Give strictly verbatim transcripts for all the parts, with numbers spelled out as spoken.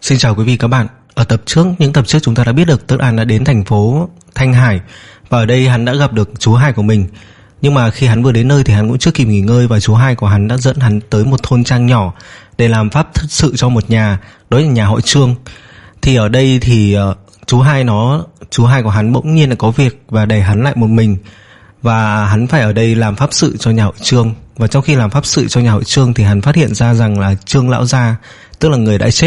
Xin chào quý vị các bạn. Ở tập trước, những tập trước chúng ta đã biết được Tất An đã đến thành phố Thanh Hải và ở đây hắn đã gặp được chú hai của mình. Nhưng mà khi hắn vừa đến nơi thì hắn cũng chưa kịp nghỉ ngơi và chú hai của hắn đã dẫn hắn tới một thôn trang nhỏ để làm pháp thật sự cho một nhà, đó là nhà họ Trương. Thì ở đây thì uh, chú hai nó chú hai của hắn bỗng nhiên là có việc và để hắn lại một mình. Và hắn phải ở đây làm pháp sự cho nhà họ Trương. Và trong khi làm pháp sự cho nhà họ Trương thì hắn phát hiện ra rằng là Trương lão gia, tức là người đã chết,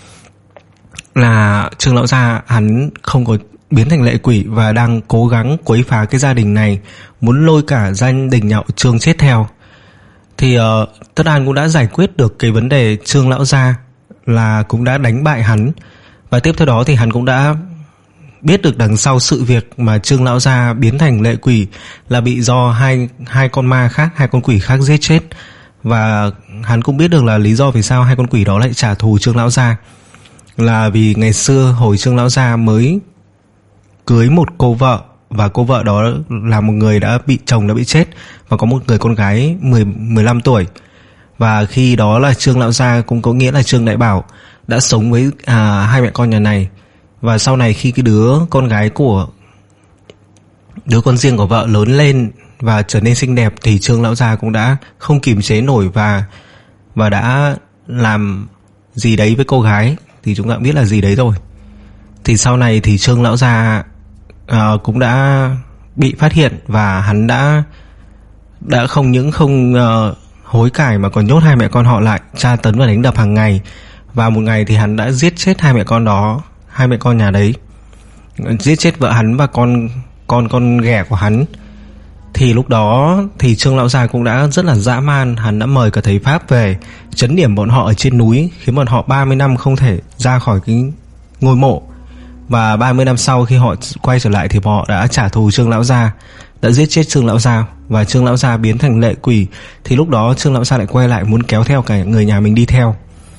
là Trương lão gia hắn không có biến thành lệ quỷ và đang cố gắng quấy phá cái gia đình này, muốn lôi cả gia đình nhà họ Trương chết theo. Thì uh, Tất An cũng đã giải quyết được cái vấn đề Trương lão gia, là cũng đã đánh bại hắn. Và tiếp theo đó thì hắn cũng đã biết được đằng sau sự việc mà Trương lão gia biến thành lệ quỷ là bị do hai hai con ma khác, hai con quỷ khác giết chết. Và hắn cũng biết được là lý do vì sao hai con quỷ đó lại trả thù Trương lão gia, là vì ngày xưa hồi Trương lão gia mới cưới một cô vợ, và cô vợ đó là một người đã bị chồng đã bị chết và có một người con gái mười, mười lăm tuổi. Và khi đó là Trương lão gia, cũng có nghĩa là Trương Đại Bảo, đã sống với à, hai mẹ con nhà này. Và sau này khi cái đứa con gái của đứa con riêng của vợ lớn lên và trở nên xinh đẹp thì Trương lão gia cũng đã không kiềm chế nổi và và đã làm gì đấy với cô gái, thì chúng ta cũng biết là gì đấy rồi. Thì sau này thì Trương lão gia uh, cũng đã bị phát hiện và hắn đã đã không những không uh, hối cải mà còn nhốt hai mẹ con họ lại, tra tấn và đánh đập hàng ngày. Và một ngày thì hắn đã giết chết hai mẹ con đó, hai mẹ con nhà đấy, giết chết vợ hắn và con con con ghẻ của hắn. Thì lúc đó thì Trương lão gia cũng đã rất là dã man, hắn đã mời cả thầy pháp về trấn điểm bọn họ ở trên núi, khiến bọn họ ba mươi năm không thể ra khỏi cái ngôi mộ. Và ba mươi năm sau khi họ quay trở lại thì họ đã trả thù Trương lão gia, đã giết chết Trương lão gia và Trương lão gia biến thành lệ quỷ. Thì lúc đó Trương lão gia lại quay lại muốn kéo theo cả người nhà mình đi theo.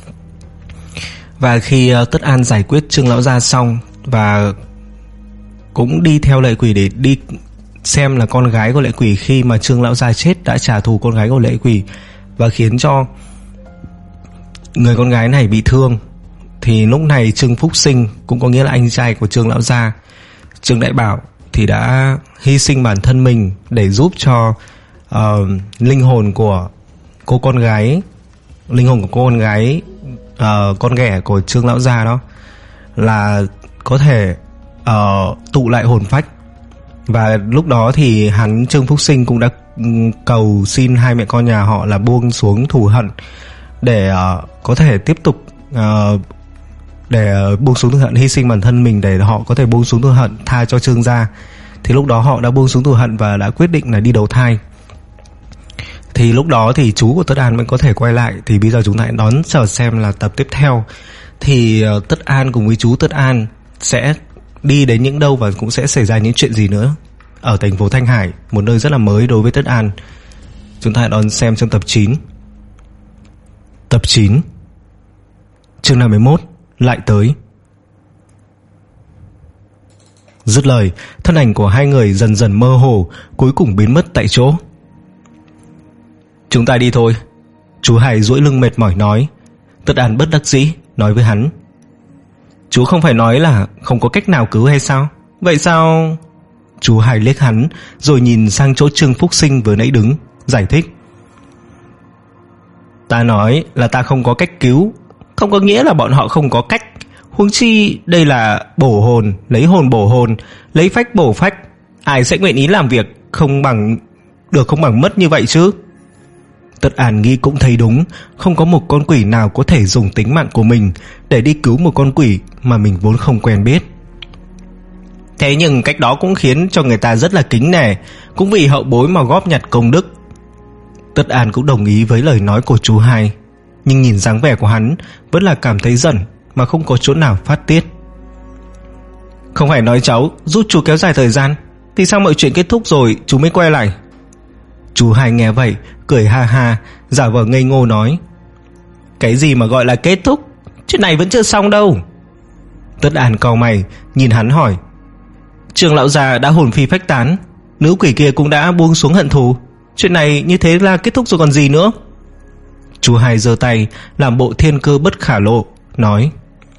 Và khi uh, Tất An giải quyết Trương lão gia xong và cũng đi theo lệ quỷ để đi xem là con gái của lệ quỷ khi mà Trương lão gia chết đã trả thù con gái của lệ quỷ và khiến cho người con gái này bị thương, thì lúc này Trương Phúc Sinh, cũng có nghĩa là anh trai của Trương lão gia, Trương Đại Bảo, thì đã hy sinh bản thân mình để giúp cho uh, linh hồn của cô con gái linh hồn của cô con gái uh, con ghẻ của Trương lão gia đó là có thể uh, tụ lại hồn phách. Và lúc đó thì hắn Trương Phúc Sinh cũng đã cầu xin hai mẹ con nhà họ là buông xuống thù hận để uh, có thể tiếp tục uh, để uh, buông xuống thù hận, hy sinh bản thân mình để họ có thể buông xuống thù hận, tha cho Trương gia. Thì lúc đó họ đã buông xuống thù hận và đã quyết định là đi đầu thai. Thì lúc đó thì chú của Tất An mới có thể quay lại. Thì bây giờ chúng ta hãy đón chờ xem là tập tiếp theo thì uh, Tất An cùng với chú Tất An sẽ đi đến những đâu và cũng sẽ xảy ra những chuyện gì nữa ở thành phố Thanh Hải, một nơi rất là mới đối với Tất An. Chúng ta hãy đón xem trong tập chín. Tập chín, chương năm mươi mốt, lại tới. Dứt lời, thân ảnh của hai người dần dần mơ hồ, cuối cùng biến mất tại chỗ. Chúng ta đi thôi, chú Hải duỗi lưng mệt mỏi nói. Tất An bất đắc dĩ nói với hắn. Chú không phải nói là không có cách nào cứu hay sao? Vậy sao? Chú Hải liếc hắn rồi nhìn sang chỗ Trương Phúc Sinh vừa nãy đứng, giải thích. Ta nói là ta không có cách cứu, không có nghĩa là bọn họ không có cách. Huống chi đây là bổ hồn, lấy hồn bổ hồn, lấy phách bổ phách. Ai sẽ nguyện ý làm việc không bằng được không bằng mất như vậy chứ? Tất An nghĩ cũng thấy đúng, không có một con quỷ nào có thể dùng tính mạng của mình để đi cứu một con quỷ mà mình vốn không quen biết. Thế nhưng cách đó cũng khiến cho người ta rất là kính nể, cũng vì hậu bối mà góp nhặt công đức. Tất An cũng đồng ý với lời nói của chú hai, nhưng nhìn dáng vẻ của hắn vẫn là cảm thấy giận mà không có chỗ nào phát tiết. Không phải nói cháu giúp chú kéo dài thời gian, thì sao mọi chuyện kết thúc rồi chú mới quay lại? Chú hai nghe vậy cười ha ha, giả vờ ngây ngô nói. Cái gì mà gọi là kết thúc? Chuyện này vẫn chưa xong đâu. Tất An cau mày nhìn hắn hỏi. Trương lão già đã hồn phi phách tán, nữ quỷ kia cũng đã buông xuống hận thù, chuyện này như thế là kết thúc rồi còn gì nữa? Chú hai giơ tay làm bộ thiên cơ bất khả lộ nói.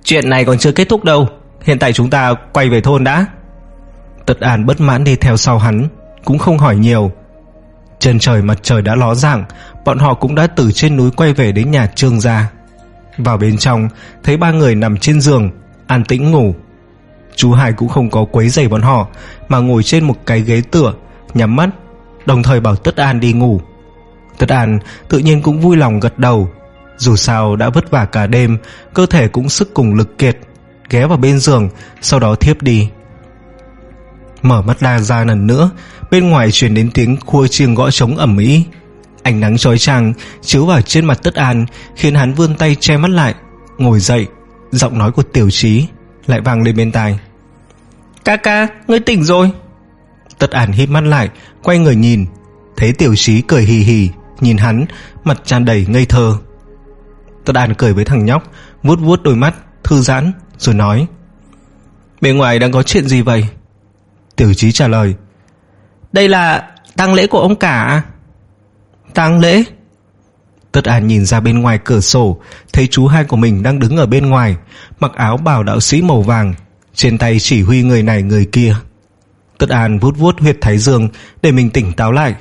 Chuyện này còn chưa kết thúc đâu, hiện tại chúng ta quay về thôn đã. Tất An bất mãn đi theo sau hắn, cũng không hỏi nhiều. Chân trời mặt trời đã ló dạng, bọn họ cũng đã từ trên núi quay về đến nhà Trương gia. Vào bên trong thấy ba người nằm trên giường an tĩnh ngủ. Chú Hai cũng không có quấy rầy bọn họ, mà ngồi trên một cái ghế tựa, nhắm mắt, đồng thời bảo Tất An đi ngủ. Tất An tự nhiên cũng vui lòng gật đầu. Dù sao đã vất vả cả đêm, cơ thể cũng sức cùng lực kiệt, ghé vào bên giường, sau đó thiếp đi. Mở mắt ra ra lần nữa, bên ngoài truyền đến tiếng khua chiêng gõ trống ầm ĩ. Ánh nắng chói chang chiếu vào trên mặt Tất An, khiến hắn vươn tay che mắt lại, ngồi dậy. Giọng nói của Tiểu Trí lại vang lên bên tai. Ca ca, ngươi tỉnh rồi. Tất An híp mắt lại, quay người nhìn, thấy Tiểu Trí cười hì hì nhìn hắn, mặt tràn đầy ngây thơ. Tất An cười với thằng nhóc, vuốt vuốt đôi mắt, thư giãn, rồi nói: Bên ngoài đang có chuyện gì vậy? Tiểu Trí trả lời: Đây là tang lễ của ông cả. Tang lễ? Tất An nhìn ra bên ngoài cửa sổ, thấy chú Hai của mình đang đứng ở bên ngoài, mặc áo bào đạo sĩ màu vàng, trên tay chỉ huy người này người kia. Tất An vuốt vuốt huyệt thái dương để mình tỉnh táo lại.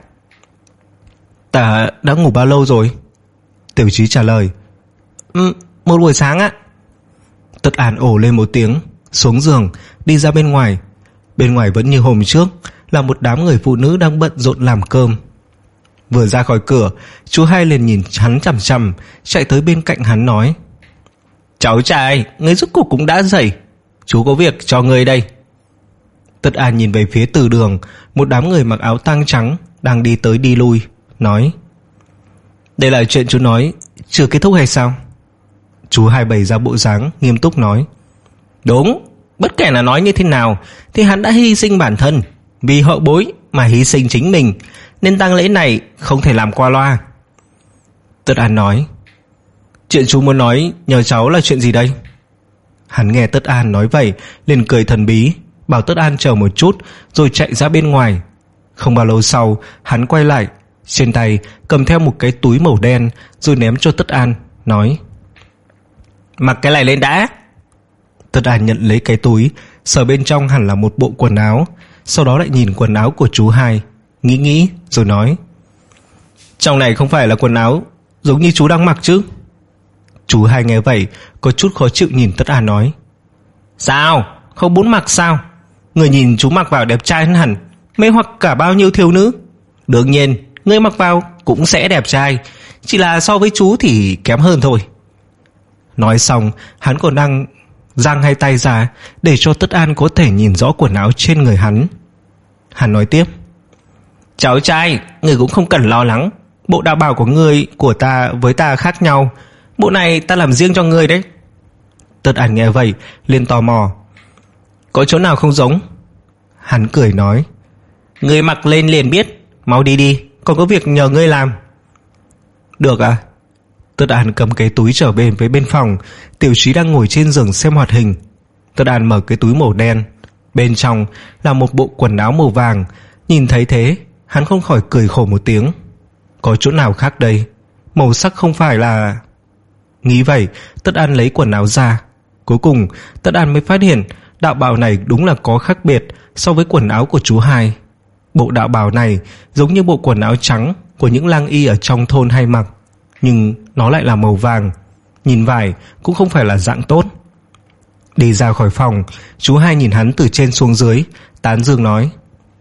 Ta đã ngủ bao lâu rồi? Tiểu Trí trả lời: ừ, Một buổi sáng ạ. Tất An ồ lên một tiếng, xuống giường, đi ra bên ngoài. Bên ngoài vẫn như hôm trước, là một đám người phụ nữ đang bận rộn làm cơm. Vừa ra khỏi cửa, chú Hai liền nhìn hắn chằm chằm, chạy tới bên cạnh hắn nói: Cháu trai, ngươi rốt cuộc cũng đã dậy, chú có việc cho ngươi đây. Tất An nhìn về phía từ đường, một đám người mặc áo tang trắng đang đi tới đi lui, nói: Đây là chuyện chú nói chưa kết thúc hay sao? Chú Hai bày ra bộ dáng nghiêm túc nói: Đúng, bất kể là nói như thế nào thì hắn đã hy sinh bản thân, vì hậu bối mà hy sinh chính mình, nên tang lễ này không thể làm qua loa. Tất An nói: Chuyện chú muốn nói nhờ cháu là chuyện gì đây? Hắn nghe Tất An nói vậy liền cười thần bí, bảo Tất An chờ một chút rồi chạy ra bên ngoài. Không bao lâu sau, hắn quay lại, trên tay cầm theo một cái túi màu đen, rồi ném cho Tất An, nói: Mặc cái này lên đã. Tất An nhận lấy cái túi, sờ bên trong hẳn là một bộ quần áo, sau đó lại nhìn quần áo của chú Hai, nghĩ nghĩ rồi nói: Trong này không phải là quần áo giống như chú đang mặc chứ? Chú Hai nghe vậy có chút khó chịu nhìn Tất An nói: Sao, không muốn mặc sao? Người nhìn chú mặc vào đẹp trai hơn hẳn, mê hoặc cả bao nhiêu thiếu nữ. Đương nhiên người mặc vào cũng sẽ đẹp trai, chỉ là so với chú thì kém hơn thôi. Nói xong, hắn còn đang giang hai tay ra để cho Tất An có thể nhìn rõ quần áo trên người hắn. Hắn nói tiếp: Cháu trai, người cũng không cần lo lắng, bộ đạo bào của người của ta với ta khác nhau, bộ này ta làm riêng cho người đấy. Tất An nghe vậy liền tò mò: Có chỗ nào không giống? Hắn cười nói: Người mặc lên liền biết, mau đi đi, còn có việc nhờ ngươi làm. Được à? Tất An cầm cái túi trở về với bên phòng. Tiểu Trí đang ngồi trên giường xem hoạt hình. Tất An mở cái túi màu đen, bên trong là một bộ quần áo màu vàng. Nhìn thấy thế, hắn không khỏi cười khổ một tiếng. Có chỗ nào khác đây? Màu sắc không phải là... Nghĩ vậy, Tất An lấy quần áo ra. Cuối cùng, Tất An mới phát hiện đạo bào này đúng là có khác biệt so với quần áo của chú Hai. Bộ đạo bào này giống như bộ quần áo trắng của những lang y ở trong thôn hay mặc, nhưng nó lại là màu vàng, nhìn vải cũng không phải là dạng tốt. Đi ra khỏi phòng, chú Hai nhìn hắn từ trên xuống dưới, tán dương nói: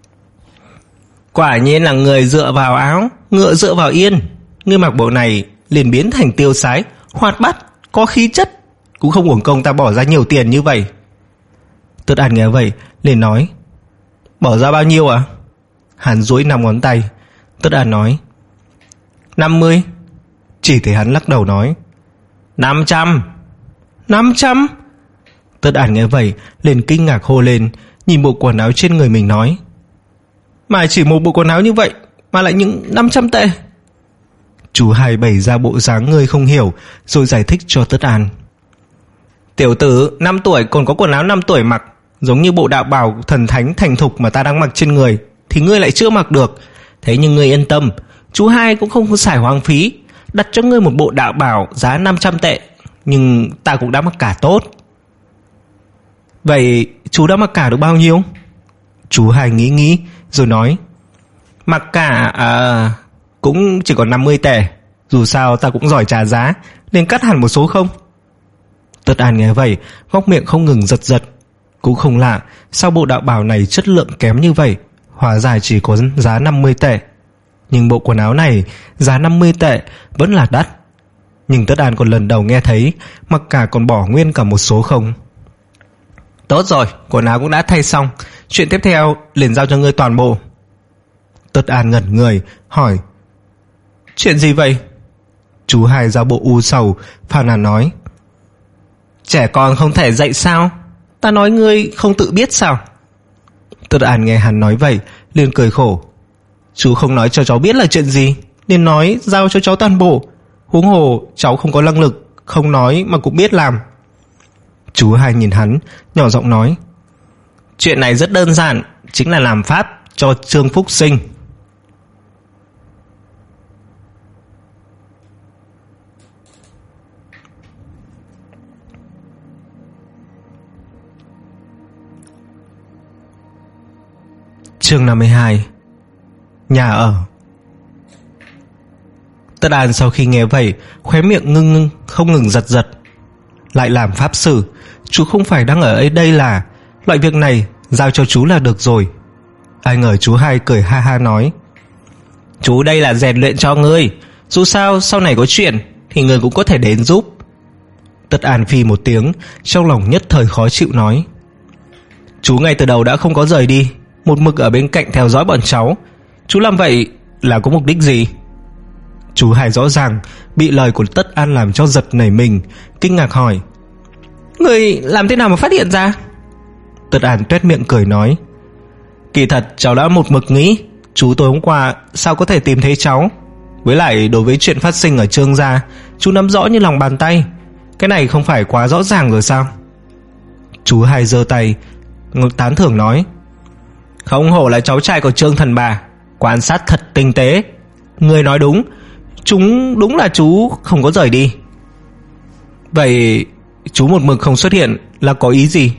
Quả nhiên là người dựa vào áo, ngựa dựa vào yên. Ngươi mặc bộ này liền biến thành tiêu sái, hoạt bát, có khí chất, cũng không uổng công ta bỏ ra nhiều tiền như vậy. Tất An nghe vậy liền nói: Bỏ ra bao nhiêu à? Hắn duỗi năm ngón tay. Tất An nói: Năm mươi. Chỉ thấy hắn lắc đầu nói: Năm trăm. Năm trăm? Tất An nghe vậy liền kinh ngạc hô lên, nhìn bộ quần áo trên người mình nói: Mà chỉ một bộ quần áo như vậy mà lại những năm trăm tệ? Chú Hai bày ra bộ dáng người không hiểu, rồi giải thích cho Tất An: Tiểu tử năm tuổi còn có quần áo năm tuổi mặc, giống như bộ đạo bào thần thánh thành thục mà ta đang mặc trên người, thì ngươi lại chưa mặc được. Thế nhưng ngươi yên tâm, chú Hai cũng không xài hoang phí, đặt cho ngươi một bộ đạo bào giá năm trăm tệ, nhưng ta cũng đã mặc cả tốt. Vậy chú đã mặc cả được bao nhiêu? Chú Hai nghĩ nghĩ rồi nói: Mặc cả à, cũng chỉ còn năm mươi tệ. Dù sao ta cũng giỏi trả giá, nên cắt hẳn một số không? Tất An nghe vậy, góc miệng không ngừng giật giật. Cũng không lạ, sao bộ đạo bào này chất lượng kém như vậy, hóa ra chỉ có giá năm mươi tệ. Nhưng bộ quần áo này giá năm mươi tệ vẫn là đắt. Nhưng Tất An còn lần đầu nghe thấy mặc cả còn bỏ nguyên cả một số không. Tốt rồi, quần áo cũng đã thay xong, chuyện tiếp theo liền giao cho ngươi toàn bộ. Tất An ngẩn người hỏi: Chuyện gì vậy? Chú Hai ra bộ u sầu phàn nàn nói: Trẻ con không thể dạy sao? Ta nói ngươi không tự biết sao? Tất An nghe hắn nói vậy liền cười khổ: Chú không nói cho cháu biết là chuyện gì, nên nói giao cho cháu toàn bộ. Huống hồ cháu không có năng lực, không nói mà cũng biết làm. Chú Hai nhìn hắn, nhỏ giọng nói: Chuyện này rất đơn giản, chính là làm pháp cho Trương Phúc Sinh. Chương năm mươi hai. Nhà ở. Tất An sau khi nghe vậy, khóe miệng ngưng ngưng không ngừng giật giật. Lại làm pháp sư, chú không phải đang ở ấy đây là, loại việc này giao cho chú là được rồi. Ai ngờ chú Hai cười ha ha nói: Chú đây là rèn luyện cho ngươi, dù sao sau này có chuyện thì ngươi cũng có thể đến giúp. Tất An phi một tiếng, trong lòng nhất thời khó chịu nói: Chú ngay từ đầu đã không có rời đi, một mực ở bên cạnh theo dõi bọn cháu. Chú làm vậy là có mục đích gì? Chú Hai rõ ràng bị lời của Tất An làm cho giật nảy mình, kinh ngạc hỏi: Người làm thế nào mà phát hiện ra? Tất An tuét miệng cười nói: Kỳ thật cháu đã một mực nghĩ chú tối hôm qua sao có thể tìm thấy cháu. Với lại đối với chuyện phát sinh ở Trương gia, chú nắm rõ như lòng bàn tay. Cái này không phải quá rõ ràng rồi sao? Chú Hai giơ tay tán thưởng nói: Không hổ là cháu trai của Trương thần bà, quan sát thật tinh tế. Người nói đúng, chúng đúng là chú không có rời đi. Vậy chú một mực không xuất hiện là có ý gì?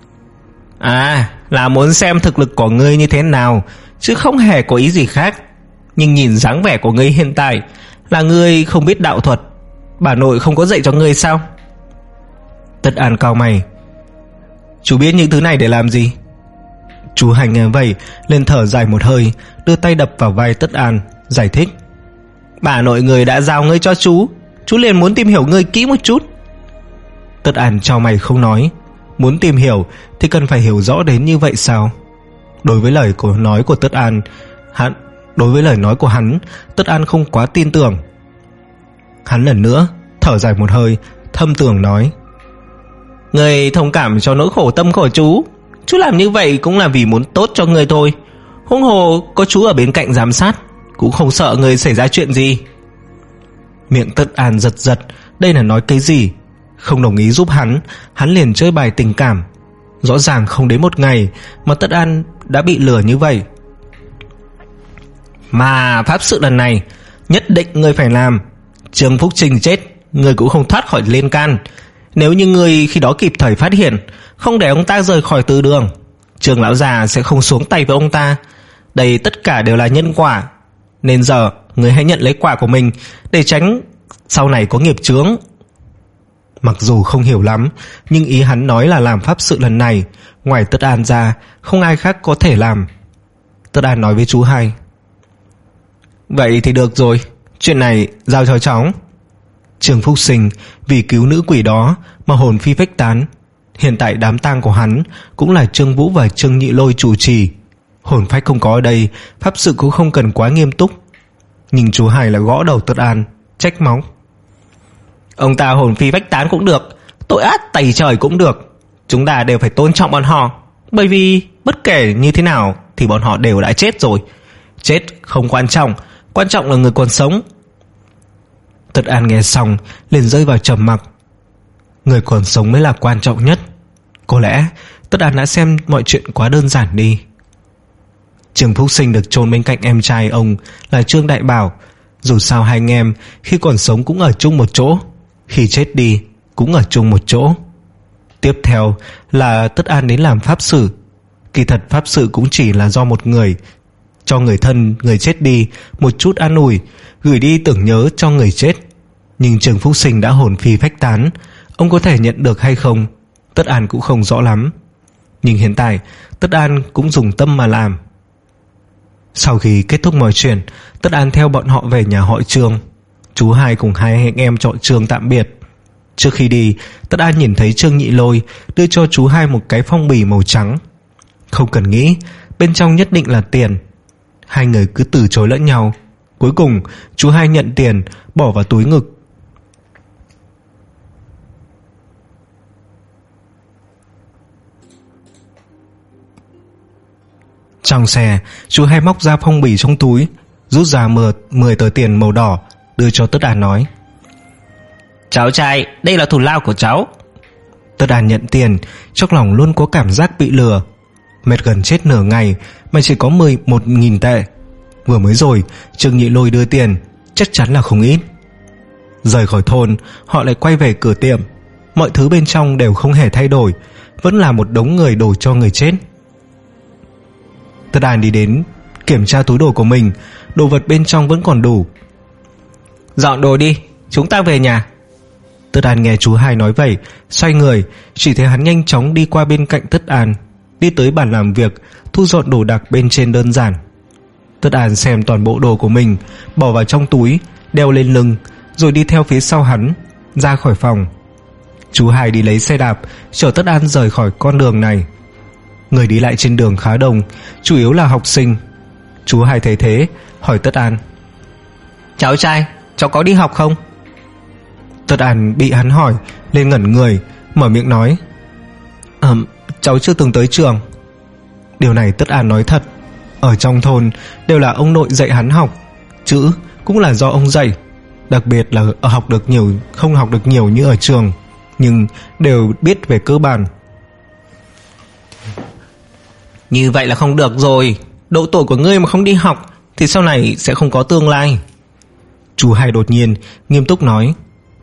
À, là muốn xem thực lực của ngươi như thế nào, chứ không hề có ý gì khác. Nhưng nhìn dáng vẻ của ngươi hiện tại là ngươi không biết đạo thuật. Bà nội không có dạy cho ngươi sao? Tất An cau mày: Chú biết những thứ này để làm gì? Chú Hành nghe vậy lên thở dài một hơi, đưa tay đập vào vai Tất An, giải thích: Bà nội người đã giao ngươi cho chú, chú liền muốn tìm hiểu ngươi kỹ một chút. Tất An chau mày không nói. Muốn tìm hiểu thì cần phải hiểu rõ đến như vậy sao? Đối với lời của nói của Tất An, hắn đối với lời nói của hắn, Tất An không quá tin tưởng. Hắn lần nữa thở dài một hơi, thâm tưởng nói: Ngươi thông cảm cho nỗi khổ tâm của chú. Chú làm như vậy cũng là vì muốn tốt cho ngươi thôi. Huống hồ có chú ở bên cạnh giám sát, cũng không sợ ngươi xảy ra chuyện gì. Miệng Tất An giật giật, đây là nói cái gì? Không đồng ý giúp hắn, hắn liền chơi bài tình cảm. Rõ ràng không đến một ngày mà Tất An đã bị lừa như vậy. Mà pháp sự lần này nhất định ngươi phải làm. Trương Phúc Trình chết, ngươi cũng không thoát khỏi liên can. Nếu như ngươi khi đó kịp thời phát hiện, không để ông ta rời khỏi từ đường, Trương lão già sẽ không xuống tay với ông ta. Đây tất cả đều là nhân quả. Nên giờ ngươi hãy nhận lấy quả của mình, để tránh sau này có nghiệp chướng. Mặc dù không hiểu lắm, nhưng ý hắn nói là làm pháp sự lần này, ngoài Tất An ra không ai khác có thể làm. Tất An nói với chú Hai: Vậy thì được rồi, chuyện này giao cho cháu. Trương Phúc Sinh vì cứu nữ quỷ đó mà hồn phi phách tán. Hiện tại đám tang của hắn cũng là Trương Vũ và Trương Nhị Lôi chủ trì. Hồn phách không có ở đây, pháp sự cũng không cần quá nghiêm túc. Nhưng chú Hai là gõ đầu Tất An, trách móc: Ông ta hồn phi phách tán cũng được, tội ác tày trời cũng được. Chúng ta đều phải tôn trọng bọn họ, bởi vì bất kể như thế nào thì bọn họ đều đã chết rồi. Chết không quan trọng, quan trọng là người còn sống. Tất An nghe xong liền rơi vào trầm mặc. Người còn sống mới là quan trọng nhất. Có lẽ Tất An đã xem mọi chuyện quá đơn giản đi. Trương Phúc Sinh được chôn bên cạnh em trai ông là Trương Đại Bảo. Dù sao hai anh em khi còn sống cũng ở chung một chỗ, khi chết đi cũng ở chung một chỗ. Tiếp theo là Tất An đến làm pháp sự. Kỳ thật pháp sự cũng chỉ là do một người cho người thân người chết đi một chút an ủi, gửi đi tưởng nhớ cho người chết. Nhưng Trương Phúc Sinh đã hồn phi phách tán, ông có thể nhận được hay không Tất An cũng không rõ lắm. Nhưng hiện tại Tất An cũng dùng tâm mà làm. Sau khi kết thúc mọi chuyện, Tất An theo bọn họ về nhà họ Trương. Chú hai cùng hai anh em họ Trương tạm biệt. Trước khi đi, Tất An nhìn thấy Trương Nhị Lôi đưa cho chú hai một cái phong bì màu trắng. Không cần nghĩ, bên trong nhất định là tiền. Hai người cứ từ chối lẫn nhau. Cuối cùng chú hai nhận tiền, bỏ vào túi ngực. Trong xe, chú hai móc ra phong bì trong túi, rút ra mười tờ tiền màu đỏ, đưa cho Tất An nói: "Cháu trai, đây là thù lao của cháu." Tất An nhận tiền, trong lòng luôn có cảm giác bị lừa. Mệt gần chết nửa ngày mà chỉ có mười một nghìn tệ. Vừa mới rồi Trương Nhị Lôi đưa tiền, chắc chắn là không ít. Rời khỏi thôn, họ lại quay về cửa tiệm. Mọi thứ bên trong đều không hề thay đổi, vẫn là một đống người đổ cho người chết. Tất An đi đến kiểm tra túi đồ của mình, đồ vật bên trong vẫn còn đủ. "Dọn đồ đi, chúng ta về nhà." Tất An nghe chú hai nói vậy, xoay người, chỉ thấy hắn nhanh chóng đi qua bên cạnh Tất An, đi tới bàn làm việc, thu dọn đồ đạc bên trên đơn giản. Tất An xem toàn bộ đồ của mình, bỏ vào trong túi, đeo lên lưng, rồi đi theo phía sau hắn ra khỏi phòng. Chú hai đi lấy xe đạp chở Tất An rời khỏi con đường này. Người đi lại trên đường khá đông, chủ yếu là học sinh. Chú hai thấy thế, hỏi Tất An: "Cháu trai, cháu có đi học không?" Tất An bị hắn hỏi lên ngẩn người, mở miệng nói: à, "Cháu chưa từng tới trường." Điều này Tất An nói thật. Ở trong thôn đều là ông nội dạy hắn học, chữ cũng là do ông dạy. Đặc biệt là ở học được nhiều, không học được nhiều như ở trường, nhưng đều biết về cơ bản. "Như vậy là không được rồi. Độ tuổi của ngươi mà không đi học thì sau này sẽ không có tương lai." Chú hai đột nhiên nghiêm túc nói: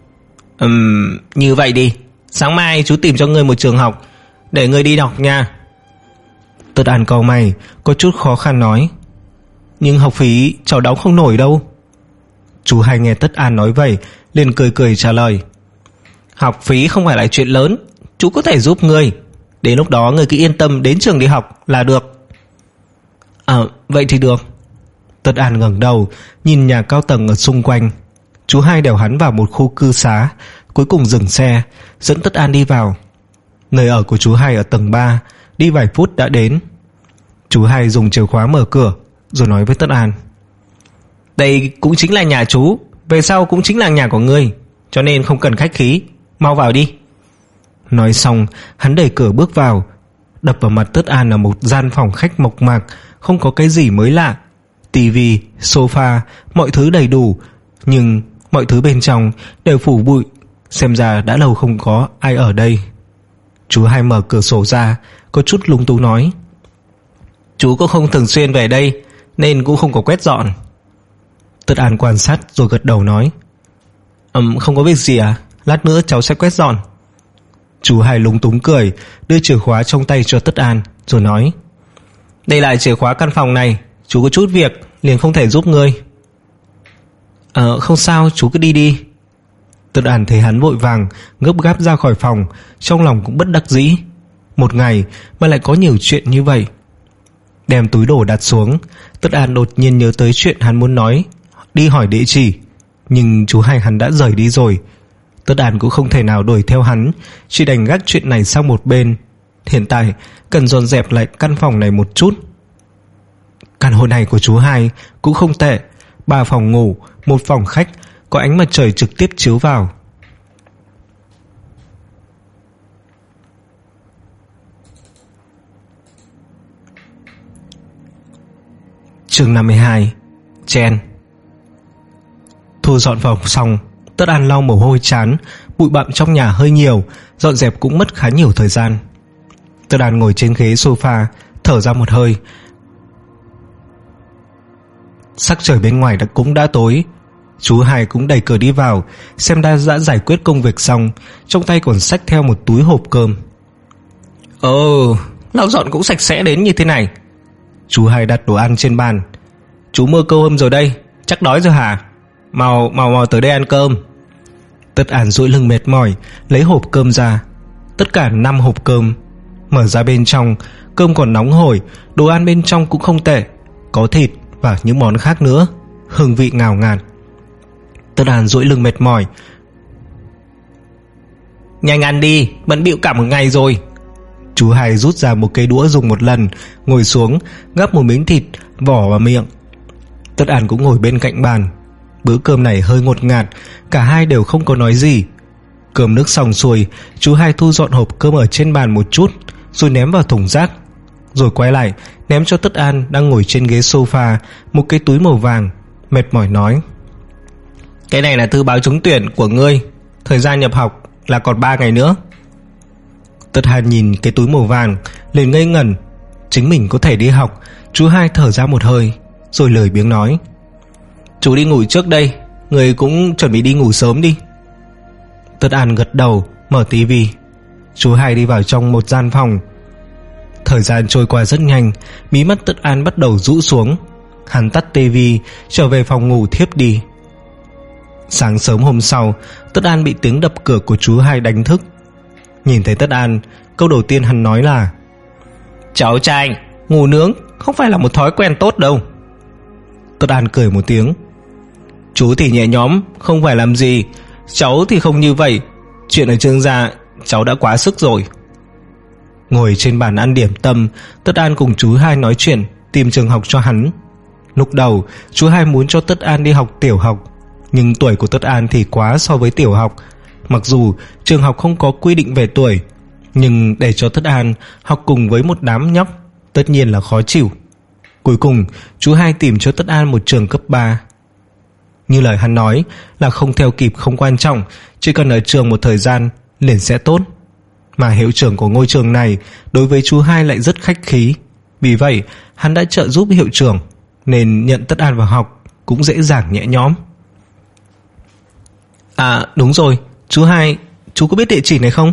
Ừm, như vậy đi, sáng mai chú tìm cho ngươi một trường học để ngươi đi học nha." Tất An cau mày, có chút khó khăn nói: "Nhưng học phí cháu đóng không nổi đâu." Chú hai nghe Tất An nói vậy, liền cười cười trả lời: "Học phí không phải là chuyện lớn, chú có thể giúp ngươi. Đến lúc đó ngươi cứ yên tâm đến trường đi học là được." "À, vậy thì được." Tất An ngẩng đầu nhìn nhà cao tầng ở xung quanh. Chú hai đèo hắn vào một khu cư xá, cuối cùng dừng xe, dẫn Tất An đi vào. Nơi ở của chú hai ở tầng ba, đi vài phút đã đến. Chú hai dùng chìa khóa mở cửa, rồi nói với Tất An: "Đây cũng chính là nhà chú, về sau cũng chính là nhà của ngươi, cho nên không cần khách khí, mau vào đi." Nói xong, hắn đẩy cửa bước vào. Đập vào mặt Tất An là một gian phòng khách mộc mạc, không có cái gì mới lạ. Tivi, sofa, mọi thứ đầy đủ, nhưng mọi thứ bên trong đều phủ bụi, xem ra đã lâu không có ai ở đây. Chú hai mở cửa sổ ra, có chút lúng túng nói: "Chú cũng không thường xuyên về đây, nên cũng không có quét dọn." Tất An quan sát rồi gật đầu nói: Ừm, không có việc gì à, lát nữa cháu sẽ quét dọn." Chú hai lúng túng cười, đưa chìa khóa trong tay cho Tất An, rồi nói: "Đây là chìa khóa căn phòng này, chú có chút việc liền không thể giúp ngươi." Ờ, không sao, chú cứ đi đi." Tất An thấy hắn vội vàng gấp gáp ra khỏi phòng, trong lòng cũng bất đắc dĩ. Một ngày mà lại có nhiều chuyện như vậy. Đem túi đồ đặt xuống, Tất An đột nhiên nhớ tới chuyện hắn muốn nói, đi hỏi địa chỉ. Nhưng chú hai hắn đã rời đi rồi. Tất An cũng không thể nào đuổi theo hắn, chỉ đành gác chuyện này sang một bên. Hiện tại cần dọn dẹp lại căn phòng này một chút. Căn hộ này của chú hai cũng không tệ, ba phòng ngủ, một phòng khách, có ánh mặt trời trực tiếp chiếu vào. Chương năm mươi hai. Chen. Thu dọn phòng xong, Tất An lau mồ hôi chán, bụi bặm trong nhà hơi nhiều, dọn dẹp cũng mất khá nhiều thời gian. Tất An ngồi trên ghế sofa, thở ra một hơi. Sắc trời bên ngoài đã cũng đã tối. Chú hai cũng đẩy cửa đi vào, xem đã đã giải quyết công việc xong, trong tay còn xách theo một túi hộp cơm. Ồ, lau dọn cũng sạch sẽ đến như thế này. Chú Hai đặt đồ ăn trên bàn. Chú mua cơm rồi đây, chắc đói rồi hả? Mau mau mau tới đây ăn cơm. Tất An duỗi lưng mệt mỏi, lấy hộp cơm ra. Tất cả năm hộp cơm. Mở ra bên trong, cơm còn nóng hổi, đồ ăn bên trong cũng không tệ, có thịt và những món khác nữa, hương vị ngào ngạt. Tất An duỗi lưng mệt mỏi. Nhanh ăn đi, bận bịu cả một ngày rồi. Chú Hai rút ra một cây đũa dùng một lần, ngồi xuống, gắp một miếng thịt, vỏ vào miệng. Tất An cũng ngồi bên cạnh bàn. Bữa cơm này hơi ngột ngạt, cả hai đều không có nói gì. Cơm nước xong xuôi, chú Hai thu dọn hộp cơm ở trên bàn một chút, rồi ném vào thùng rác. Rồi quay lại, ném cho Tất An đang ngồi trên ghế sofa một cái túi màu vàng, mệt mỏi nói: Cái này là thư báo trúng tuyển của ngươi, thời gian nhập học là còn ba ngày nữa. Tất An nhìn cái túi màu vàng liền ngây ngẩn. Chính mình có thể đi học. Chú Hai thở ra một hơi, rồi lười biếng nói: Chú đi ngủ trước đây, người cũng chuẩn bị đi ngủ sớm đi. Tất An gật đầu, mở tivi. Chú Hai đi vào trong một gian phòng. Thời gian trôi qua rất nhanh, mí mắt Tất An bắt đầu rũ xuống. Hắn tắt tivi, trở về phòng ngủ thiếp đi. Sáng sớm hôm sau, Tất An bị tiếng đập cửa của chú Hai đánh thức. Nhìn thấy Tất An, câu đầu tiên hắn nói là: Cháu trai, ngủ nướng không phải là một thói quen tốt đâu. Tất An cười một tiếng: Chú thì nhẹ nhõm, không phải làm gì. Cháu thì không như vậy. Chuyện ở Trương gia cháu đã quá sức rồi. Ngồi trên bàn ăn điểm tâm, Tất An cùng chú Hai nói chuyện, tìm trường học cho hắn. Lúc đầu chú Hai muốn cho Tất An đi học tiểu học, nhưng tuổi của Tất An thì quá so với tiểu học. Mặc dù trường học không có quy định về tuổi, nhưng để cho Tất An học cùng với một đám nhóc tất nhiên là khó chịu. Cuối cùng chú Hai tìm cho Tất An một trường cấp ba. Như lời hắn nói là không theo kịp không quan trọng, chỉ cần ở trường một thời gian liền sẽ tốt. Mà hiệu trưởng của ngôi trường này đối với chú Hai lại rất khách khí. Vì vậy hắn đã trợ giúp hiệu trưởng, nên nhận Tất An vào học cũng dễ dàng nhẹ nhõm. À đúng rồi, chú Hai, chú có biết địa chỉ này không?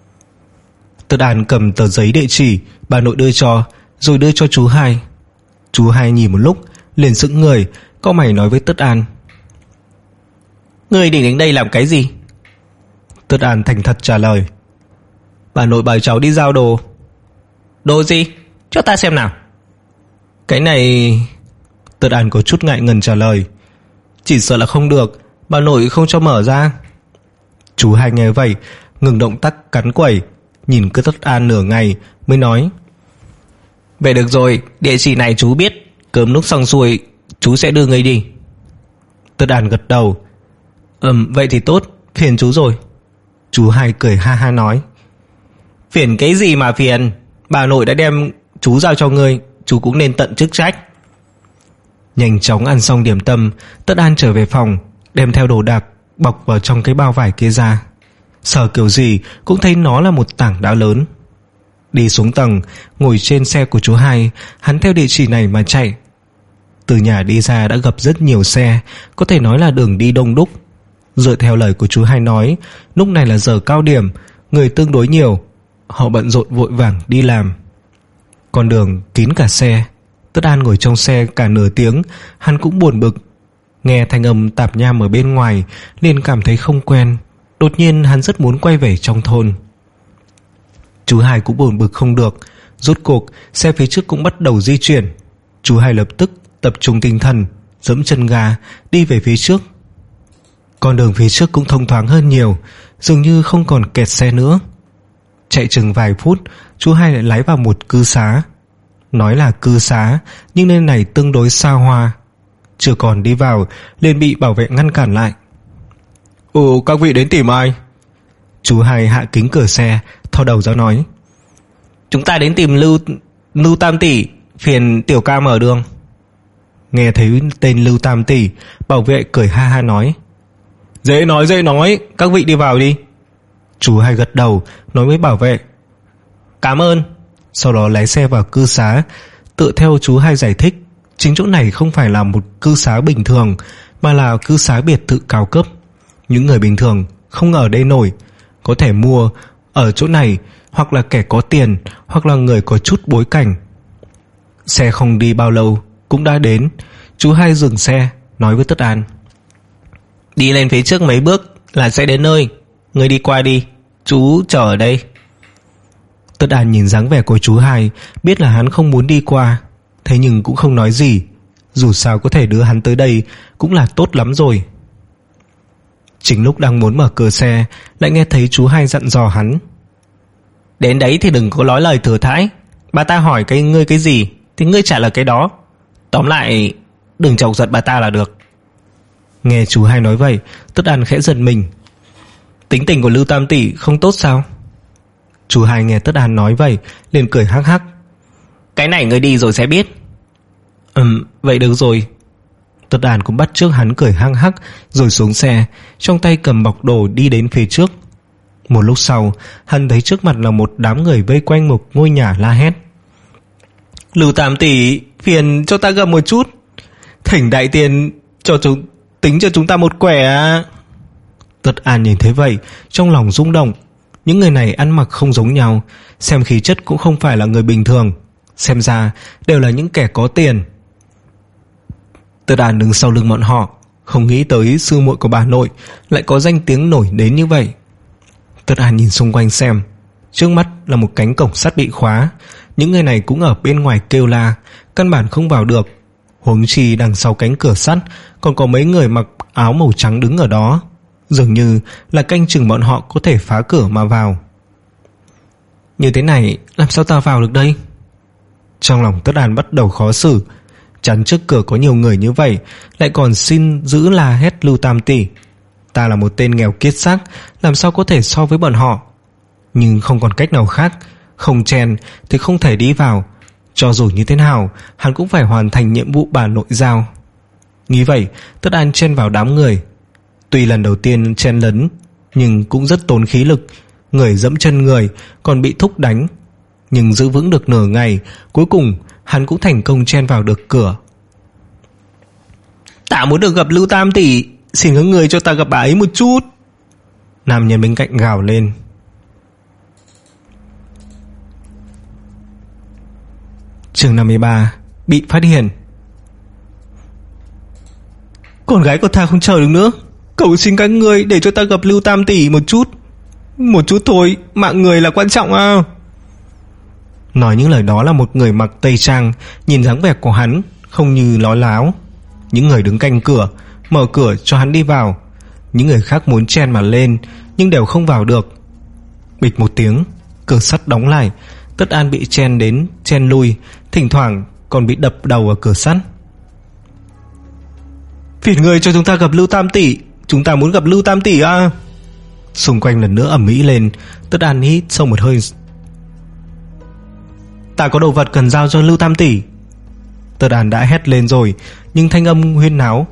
Tất An cầm tờ giấy địa chỉ bà nội đưa cho, rồi đưa cho chú Hai. Chú Hai nhìn một lúc liền sững người, cau mày nói với Tất An: Ngươi định đến đây làm cái gì? Tất An thành thật trả lời: Bà nội bảo cháu đi giao đồ. Đồ gì? Cho ta xem nào. Cái này... Tất An có chút ngại ngần trả lời: Chỉ sợ là không được, bà nội không cho mở ra. Chú Hai nghe vậy ngừng động tác cắn quẩy, nhìn cứ Tất An nửa ngày mới nói: Vậy được rồi, địa chỉ này chú biết, cơm nước xong xuôi chú sẽ đưa ngươi đi. Tất An gật đầu: Ừm, vậy thì tốt, phiền chú rồi. Chú Hai cười ha ha nói: Phiền cái gì mà phiền, bà nội đã đem chú giao cho ngươi, chú cũng nên tận chức trách. Nhanh chóng ăn xong điểm tâm, Tất An trở về phòng, đem theo đồ đạc bọc vào trong cái bao vải kia ra. Sờ kiểu gì cũng thấy nó là một tảng đá lớn. Đi xuống tầng, ngồi trên xe của chú Hai, hắn theo địa chỉ này mà chạy. Từ nhà đi ra đã gặp rất nhiều xe, có thể nói là đường đi đông đúc. Dựa theo lời của chú Hai nói, lúc này là giờ cao điểm, người tương đối nhiều, họ bận rộn vội vàng đi làm. Con đường kín cả xe. Tất An ngồi trong xe cả nửa tiếng, hắn cũng buồn bực. Nghe thanh âm tạp nham ở bên ngoài liền cảm thấy không quen. Đột nhiên hắn rất muốn quay về trong thôn. Chú Hai cũng buồn bực không được. Rốt cuộc xe phía trước cũng bắt đầu di chuyển. Chú Hai lập tức tập trung tinh thần, giẫm chân ga đi về phía trước. Con đường phía trước cũng thông thoáng hơn nhiều, dường như không còn kẹt xe nữa. Chạy chừng vài phút, chú Hai lại lái vào một cư xá. Nói là cư xá, nhưng nơi này tương đối xa hoa. Chưa còn đi vào liền bị bảo vệ ngăn cản lại. Ồ, các vị đến tìm ai? Chú Hai hạ kính cửa xe, thò đầu ra nói: Chúng ta đến tìm Lưu Lưu Tam Tỷ, phiền tiểu ca mở đường. Nghe thấy tên Lưu Tam Tỷ, bảo vệ cười ha ha nói: Dễ nói dễ nói, các vị đi vào đi. Chú Hai gật đầu, nói với bảo vệ: Cảm ơn. Sau đó lái xe vào cư xá. Tự theo chú Hai giải thích, chính chỗ này không phải là một cư xá bình thường, mà là cư xá biệt thự cao cấp. Những người bình thường không ở đây nổi, có thể mua Ở chỗ này hoặc là kẻ có tiền, hoặc là người có chút bối cảnh. Xe không đi bao lâu cũng đã đến. Chú hai dừng xe, nói với Tất An: "Đi lên phía trước mấy bước là sẽ đến nơi. Người đi qua đi, chú chờ ở đây." Tất An nhìn dáng vẻ của chú hai, biết là hắn không muốn đi qua, thế nhưng cũng không nói gì. Dù sao có thể đưa hắn tới đây cũng là tốt lắm rồi. Chính lúc đang muốn mở cửa xe, lại nghe thấy chú hai dặn dò hắn: "Đến đấy thì đừng có nói lời thừa thãi. Bà ta hỏi cái ngươi cái gì thì ngươi trả lời cái đó. Tóm lại đừng chọc giận bà ta là được." Nghe chú hai nói vậy, Tất An khẽ giật mình. Tính tình của Lưu Tam tỷ không tốt sao? Chú hai nghe Tất An nói vậy liền cười hắc hắc: "Cái này ngươi đi rồi sẽ biết." Ừm, vậy được rồi. Tất An cũng bắt chước hắn cười hăng hắc, rồi xuống xe, trong tay cầm bọc đồ đi đến phía trước. Một lúc sau, hắn thấy trước mặt là một đám người vây quanh một ngôi nhà la hét: "Lưu Tam tỷ, phiền cho ta gặp một chút. Thỉnh đại tiền cho chúng tính cho chúng ta một quẻ." Tất An nhìn thấy vậy, trong lòng rung động. Những người này ăn mặc không giống nhau, xem khí chất cũng không phải là người bình thường, xem ra đều là những kẻ có tiền. Tất An đứng sau lưng bọn họ, không nghĩ tới sư muội của bà nội lại có danh tiếng nổi đến như vậy. Tất An nhìn xung quanh xem, trước mắt là một cánh cổng sắt bị khóa. Những người này cũng ở bên ngoài kêu la, căn bản không vào được. Huống chi đằng sau cánh cửa sắt còn có mấy người mặc áo màu trắng đứng ở đó, dường như là canh chừng bọn họ có thể phá cửa mà vào. Như thế này làm sao ta vào được đây? Trong lòng Tất An bắt đầu khó xử. Chắn trước cửa có nhiều người như vậy, lại còn xin giữ la hét Lưu Tam tỷ. Ta là một tên nghèo kiết xác, làm sao có thể so với bọn họ? Nhưng không còn cách nào khác, không chen thì không thể đi vào. Cho dù như thế nào, hắn cũng phải hoàn thành nhiệm vụ bà nội giao. Nghĩ vậy, Tất An chen vào đám người. Tuy lần đầu tiên chen lấn, nhưng cũng rất tốn khí lực. Người dẫm chân người, còn bị thúc đánh. Nhưng giữ vững được nửa ngày, cuối cùng hắn cũng thành công chen vào được cửa. "Ta muốn được gặp Lưu Tam tỷ, xin các người cho ta gặp bà ấy một chút." Nam nhân bên cạnh gào lên. Chương năm mươi ba: Bị phát hiện. "Con gái của ta không chờ được nữa, cầu xin các người để cho ta gặp Lưu Tam tỷ một chút. Một chút thôi, mạng người là quan trọng à." Nói những lời đó là một người mặc tây trang, nhìn dáng vẻ của hắn không như nói láo. Những người đứng canh cửa mở cửa cho hắn đi vào. Những người khác muốn chen mà lên, nhưng đều không vào được. Bịch một tiếng, cửa sắt đóng lại. Tất An bị chen đến chen lui, thỉnh thoảng còn bị đập đầu ở cửa sắt. "Phiền người cho chúng ta gặp Lưu Tam tỷ, chúng ta muốn gặp Lưu Tam tỷ à." Xung quanh lần nữa ầm ĩ lên. Tất An hít sâu một hơi. "Ta có đồ vật cần giao cho Lưu Tam tỷ." Tất An đã hét lên rồi, nhưng thanh âm huyên náo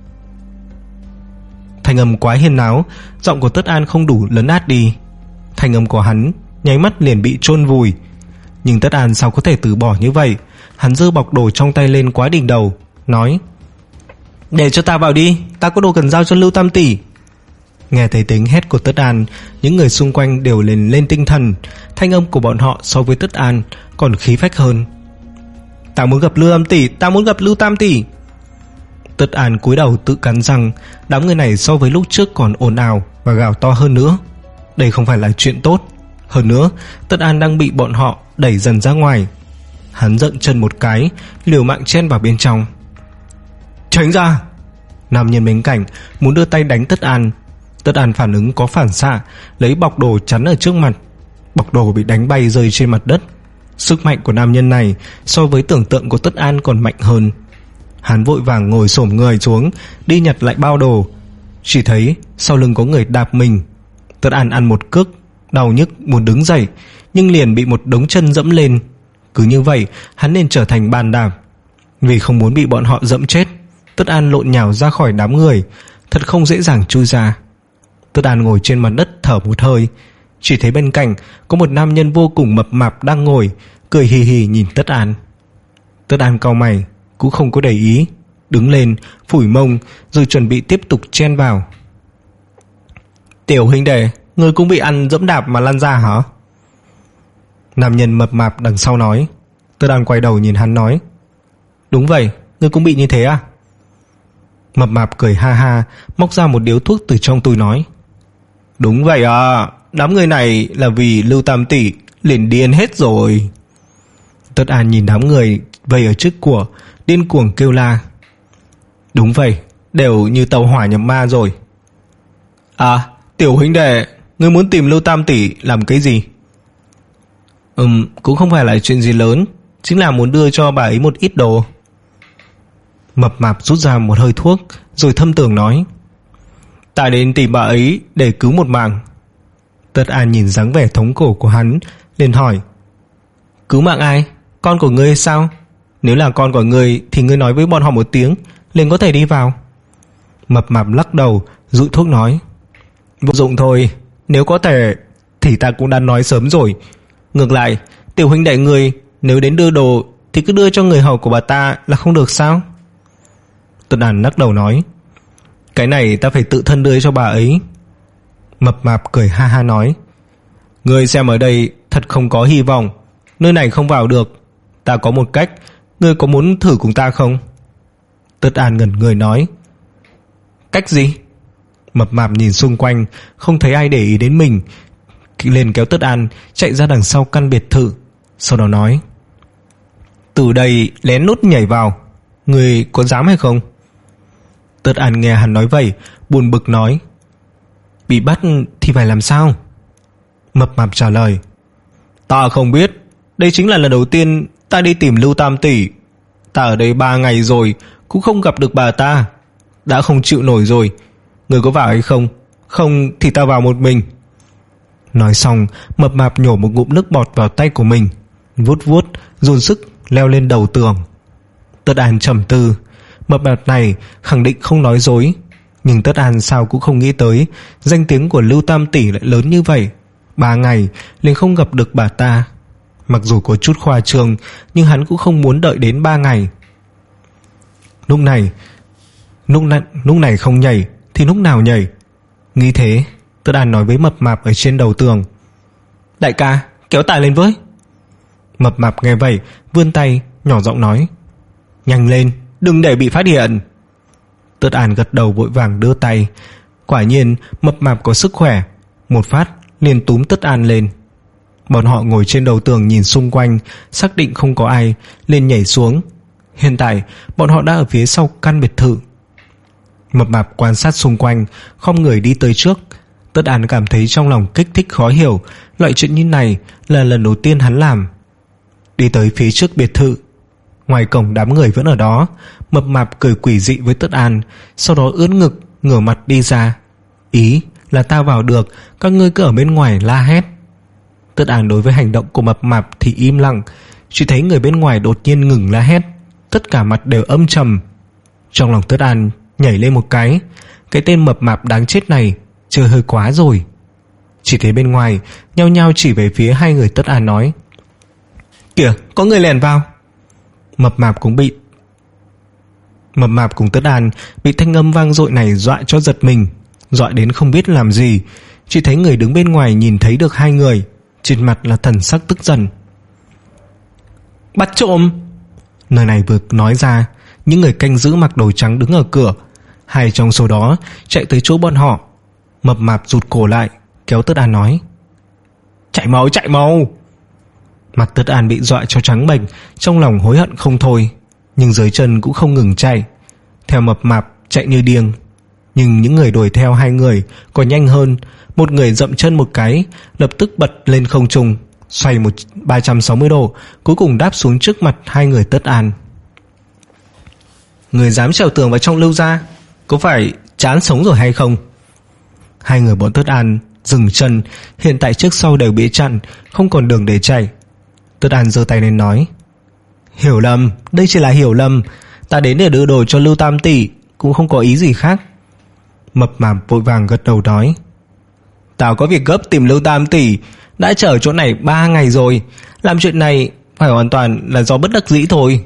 Thanh âm quá huyên náo, giọng của Tất An không đủ lấn át đi. Thanh âm của hắn nháy mắt liền bị chôn vùi. Nhưng Tất An sao có thể từ bỏ như vậy? Hắn giơ bọc đồ trong tay lên quá đỉnh đầu, nói: "Để cho ta vào đi, ta có đồ cần giao cho Lưu Tam tỷ." Nghe thấy tiếng hét của Tất An, những người xung quanh đều lên lên tinh thần. Thanh âm của bọn họ so với Tất An còn khí phách hơn. "Ta muốn gặp Lưu Tam tỷ, ta muốn gặp Lưu Tam tỷ." Tất An cúi đầu tự cắn răng. Đám người này so với lúc trước còn ồn ào và gào to hơn nữa. Đây không phải là chuyện tốt. Hơn nữa, Tất An đang bị bọn họ đẩy dần ra ngoài. Hắn giận chân một cái, liều mạng chen vào bên trong. "Tránh ra!" Nam nhân bên cạnh muốn đưa tay đánh Tất An. Tất An phản ứng có phản xạ, lấy bọc đồ chắn ở trước mặt. Bọc đồ bị đánh bay rơi trên mặt đất. Sức mạnh của nam nhân này so với tưởng tượng của Tất An còn mạnh hơn. Hắn vội vàng ngồi xổm người xuống, đi nhặt lại bao đồ. Chỉ thấy sau lưng có người đạp mình. Tất An ăn một cước, đau nhức muốn đứng dậy, nhưng liền bị một đống chân dẫm lên. Cứ như vậy hắn nên trở thành bàn đạp. Vì không muốn bị bọn họ dẫm chết, Tất An lộn nhào ra khỏi đám người, thật không dễ dàng chui ra. Tất An ngồi trên mặt đất thở một hơi. Chỉ thấy bên cạnh có một nam nhân vô cùng mập mạp đang ngồi, cười hì hì nhìn Tất An. Tất An cau mày, cũng không có để ý, đứng lên phủi mông rồi chuẩn bị tiếp tục chen vào. "Tiểu huynh đệ, Ngươi cũng bị ăn dẫm đạp mà lăn ra hả? Nam nhân mập mạp đằng sau nói. Tất An quay đầu nhìn hắn nói. Đúng vậy, ngươi cũng bị như thế à? Mập mạp cười ha ha, móc ra một điếu thuốc từ trong túi nói. Đúng vậy à, đám người này là vì Lưu Tam tỷ liền điên hết rồi. Tất An nhìn đám người vây ở trước của, điên cuồng kêu la. Đúng vậy, đều như tàu hỏa nhập ma rồi. À, tiểu huynh đệ, ngươi muốn tìm Lưu Tam tỷ làm cái gì? Ừm, cũng không phải là chuyện gì lớn, chính là muốn đưa cho bà ấy một ít đồ. Mập mạp rút ra một hơi thuốc rồi thâm tưởng nói. Ta đến tìm bà ấy để cứu một mạng. Tất An nhìn dáng vẻ thống khổ của hắn, liền hỏi. Cứu mạng ai? Con của ngươi sao? Nếu là con của ngươi thì ngươi nói với bọn họ một tiếng, liền có thể đi vào. Mập mạp lắc đầu, dụi thuốc nói. Vô dụng thôi, nếu có thể thì ta cũng đã nói sớm rồi. Ngược lại, tiểu huynh đệ ngươi nếu đến đưa đồ thì cứ đưa cho người hầu của bà ta là không được sao? Tất An lắc đầu nói. Cái này ta phải tự thân đưa cho bà ấy. Mập mạp cười ha ha nói. Ngươi xem ở đây thật không có hy vọng, nơi này không vào được. Ta có một cách, ngươi có muốn thử cùng ta không? Tất An ngẩn người nói. Cách gì? Mập mạp nhìn xung quanh, không thấy ai để ý đến mình, liền kéo Tất An chạy ra đằng sau căn biệt thự. Sau đó nói. Từ đây lén lút nhảy vào, ngươi có dám hay không? Tất An nghe hắn nói vậy, buồn bực nói. Bị bắt thì phải làm sao? Mập mạp trả lời. Ta không biết, đây chính là lần đầu tiên ta đi tìm Lưu Tam tỷ. Ta ở đây ba ngày rồi cũng không gặp được bà ta, đã không chịu nổi rồi. Người có vào hay không? Không thì ta vào một mình. Nói xong, mập mạp nhổ một ngụm nước bọt vào tay của mình, vuốt vuốt, dồn sức leo lên đầu tường. Tất An trầm tư. Mập mạp này khẳng định không nói dối, nhưng Tất An sao cũng không nghĩ tới danh tiếng của Lưu Tam tỷ lại lớn như vậy. Ba ngày liền không gặp được bà ta. Mặc dù có chút khoa trương, nhưng hắn cũng không muốn đợi đến ba ngày. Lúc này Lúc này, lúc này không nhảy thì lúc nào nhảy? Nghĩ thế, Tất An nói với mập mạp ở trên đầu tường. Đại ca, kéo ta lên với. Mập mạp nghe vậy, vươn tay, nhỏ giọng nói. Nhanh lên, đừng để bị phát hiện. Tất An gật đầu vội vàng đưa tay. Quả nhiên mập mạp có sức khỏe, một phát liền túm Tất An lên. Bọn họ ngồi trên đầu tường nhìn xung quanh, xác định không có ai, liền nhảy xuống. Hiện tại bọn họ đã ở phía sau căn biệt thự. Mập mạp quan sát xung quanh, khom người đi tới trước. Tất An cảm thấy trong lòng kích thích khó hiểu. Loại chuyện như này là lần đầu tiên hắn làm. Đi tới phía trước biệt thự. Ngoài cổng đám người vẫn ở đó. Mập mạp cười quỷ dị với Tất An, sau đó ưỡn ngực ngửa mặt đi ra. Ý là ta vào được, các ngươi cứ ở bên ngoài la hét. Tất An đối với hành động của mập mạp thì im lặng. Chỉ thấy người bên ngoài đột nhiên ngừng la hét, tất cả mặt đều âm trầm. Trong lòng Tất An nhảy lên một cái. Cái tên mập mạp đáng chết này chơi hơi quá rồi. Chỉ thấy bên ngoài nhao nhao chỉ về phía hai người Tất An nói. Kìa, có người lèn vào. Mập mạp cũng bị Mập mạp cùng Tất An bị thanh âm vang dội này dọa cho giật mình, dọa đến không biết làm gì. Chỉ thấy người đứng bên ngoài nhìn thấy được hai người, trên mặt là thần sắc tức giận. Bắt trộm! Lời này vừa nói ra, những người canh giữ mặc đồ trắng đứng ở cửa. Hai trong số đó chạy tới chỗ bọn họ. Mập mạp rụt cổ lại, kéo Tất An nói. Chạy mau, chạy mau! Mặt Tất An bị dọa cho trắng bệch, trong lòng hối hận không thôi, nhưng dưới chân cũng không ngừng chạy. Theo mập mạp chạy như điên. Nhưng những người đuổi theo hai người còn nhanh hơn. Một người dậm chân một cái, lập tức bật lên không trung, xoay một ba trăm sáu mươi độ, cuối cùng đáp xuống trước mặt hai người Tất An. Người dám trèo tường vào trong Lưu gia, có phải chán sống rồi hay không? Hai người bọn Tất An dừng chân, hiện tại trước sau đều bị chặn, không còn đường để chạy. Tất An giơ tay lên nói. Hiểu lầm, đây chỉ là hiểu lầm. Ta đến để đưa đồ cho Lưu Tam tỷ, cũng không có ý gì khác. Mập mạp vội vàng gật đầu nói. Tao có việc gấp tìm Lưu Tam tỷ, đã chờ ở chỗ này ba ngày rồi. Làm chuyện này phải hoàn toàn là do bất đắc dĩ thôi.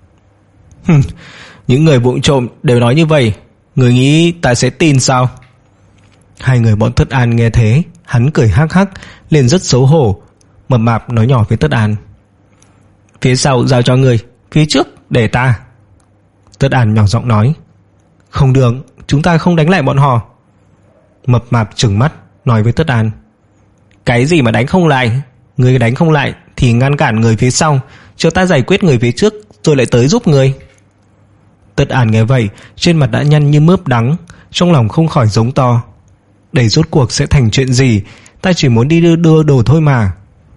Những người vụng trộm đều nói như vậy, người nghĩ ta sẽ tin sao? Hai người bọn Tất An nghe thế, Hắn cười hắc hắc, liền rất xấu hổ. Mập mạp nói nhỏ với Tất An: Phía sau giao cho người, phía trước để ta. Tất An nhỏ giọng nói: Không được, chúng ta không đánh lại bọn họ. Mập mạp trừng mắt nói với Tất An: Cái gì mà đánh không lại? Người đánh không lại thì ngăn cản người phía sau, cho ta giải quyết người phía trước rồi lại tới giúp người. Tất An nghe vậy, trên mặt đã nhăn như mướp đắng, trong lòng không khỏi giống to: Đây rốt cuộc sẽ thành chuyện gì? Ta chỉ muốn đi đưa, đưa đồ thôi mà.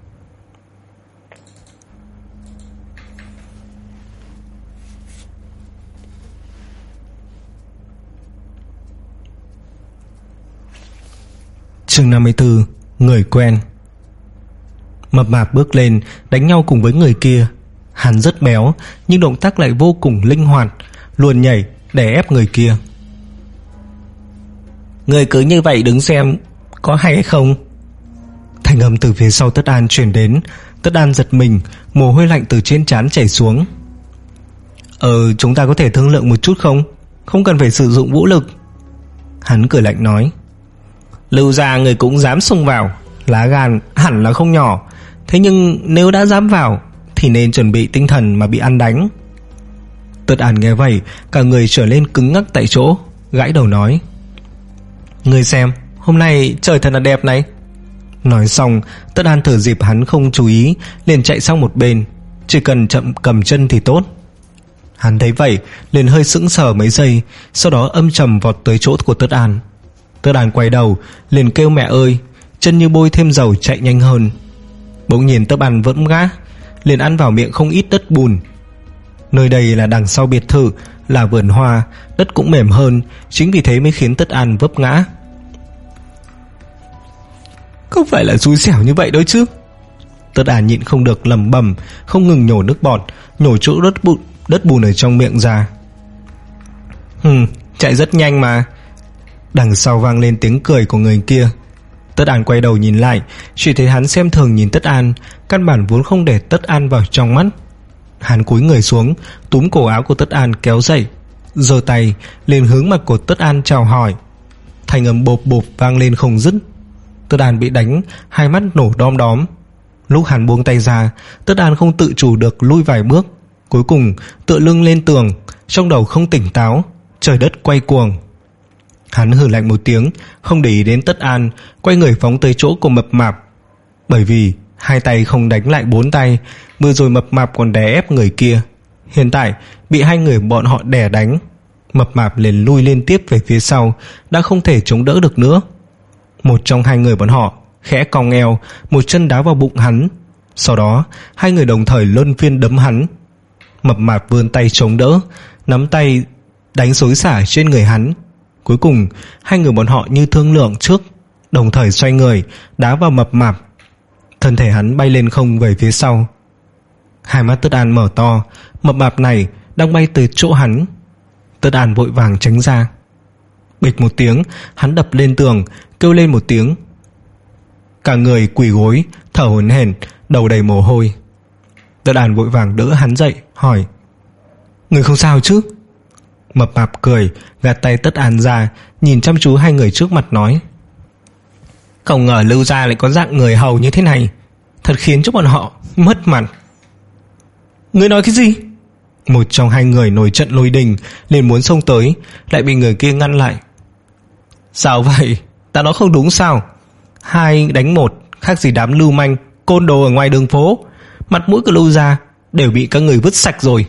Chương năm mươi tư. Người quen. Mập mạp bước lên đánh nhau cùng với người kia. Hắn rất béo, nhưng động tác lại vô cùng linh hoạt, luôn nhảy để ép người kia. Người cứ như vậy đứng xem có hay hay không? Thanh âm từ phía sau Tất An truyền đến. Tất An giật mình, mồ hôi lạnh từ trên trán chảy xuống. Ờ chúng ta có thể thương lượng một chút không? Không cần phải sử dụng vũ lực. Hắn cười lạnh nói: Lưu gia người cũng dám xông vào, lá gan hẳn là không nhỏ. Thế nhưng nếu đã dám vào thì nên chuẩn bị tinh thần mà bị ăn đánh. Tất An nghe vậy, cả người trở lên cứng ngắc tại chỗ, gãi đầu nói: Ngươi xem, hôm nay trời thật là đẹp này. Nói xong, Tất An thử dịp hắn không chú ý, liền chạy sang một bên. Chỉ cần chậm cầm chân thì tốt. Hắn thấy vậy liền hơi sững sờ mấy giây, sau đó âm trầm vọt tới chỗ của Tất An. Tất An quay đầu liền kêu mẹ ơi, chân như bôi thêm dầu chạy nhanh hơn. Bỗng nhiên Tất An vẫn ngã, liền ăn vào miệng không ít đất bùn. Nơi đây là đằng sau biệt thự, là vườn hoa, đất cũng mềm hơn, chính vì thế mới khiến Tất An vấp ngã. Không phải là xui xẻo như vậy đâu chứ? Tất An nhịn không được lẩm bẩm, không ngừng nhổ nước bọt, nhổ chỗ đất bùn, đất bùn ở trong miệng ra. Hừm, chạy rất nhanh mà. Đằng sau vang lên tiếng cười của người kia. Tất An quay đầu nhìn lại, chỉ thấy hắn xem thường nhìn Tất An, căn bản vốn không để Tất An vào trong mắt. Hắn cúi người xuống, túm cổ áo của Tất An kéo dậy, giơ tay liền hướng mặt của Tất An chào hỏi. Thanh âm bộp bộp vang lên không dứt. Tất An bị đánh, hai mắt nổ đom đóm. Lúc hắn buông tay ra, Tất An không tự chủ được lui vài bước, cuối cùng tựa lưng lên tường, trong đầu không tỉnh táo, trời đất quay cuồng. Hắn hừ lạnh một tiếng, không để ý đến Tất An, quay người phóng tới chỗ của mập mạp. Bởi vì hai tay không đánh lại bốn tay, vừa rồi mập mạp còn đè ép người kia. Hiện tại bị hai người bọn họ đè đánh, mập mạp liền lui liên tiếp về phía sau, đã không thể chống đỡ được nữa. Một trong hai người bọn họ khẽ cong eo, một chân đá vào bụng hắn. Sau đó hai người đồng thời luân phiên đấm hắn. Mập mạp vươn tay chống đỡ, nắm tay đánh xối xả trên người hắn. Cuối cùng hai người bọn họ như thương lượng trước, đồng thời xoay người đá vào mập mạp. Thân thể hắn bay lên không về phía sau. Hai mắt Tất An mở to, mập mạp này đang bay từ chỗ hắn. Tất An vội vàng tránh ra. Bịch một tiếng, hắn đập lên tường, kêu lên một tiếng. Cả người quỳ gối, thở hổn hển, đầu đầy mồ hôi. Tất An vội vàng đỡ hắn dậy, hỏi: Người không sao chứ? Mập mạp cười, gạt tay Tất An ra, nhìn chăm chú hai người trước mặt nói: Không ngờ Lưu gia lại có dạng người hầu như thế này, thật khiến cho bọn họ mất mặt. Ngươi nói cái gì? Một trong hai người nổi trận lôi đình, liền muốn xông tới, lại bị người kia ngăn lại. Sao vậy? Ta nói không đúng sao? Hai đánh một, khác gì đám lưu manh côn đồ ở ngoài đường phố. Mặt mũi của Lưu gia đều bị các người vứt sạch rồi.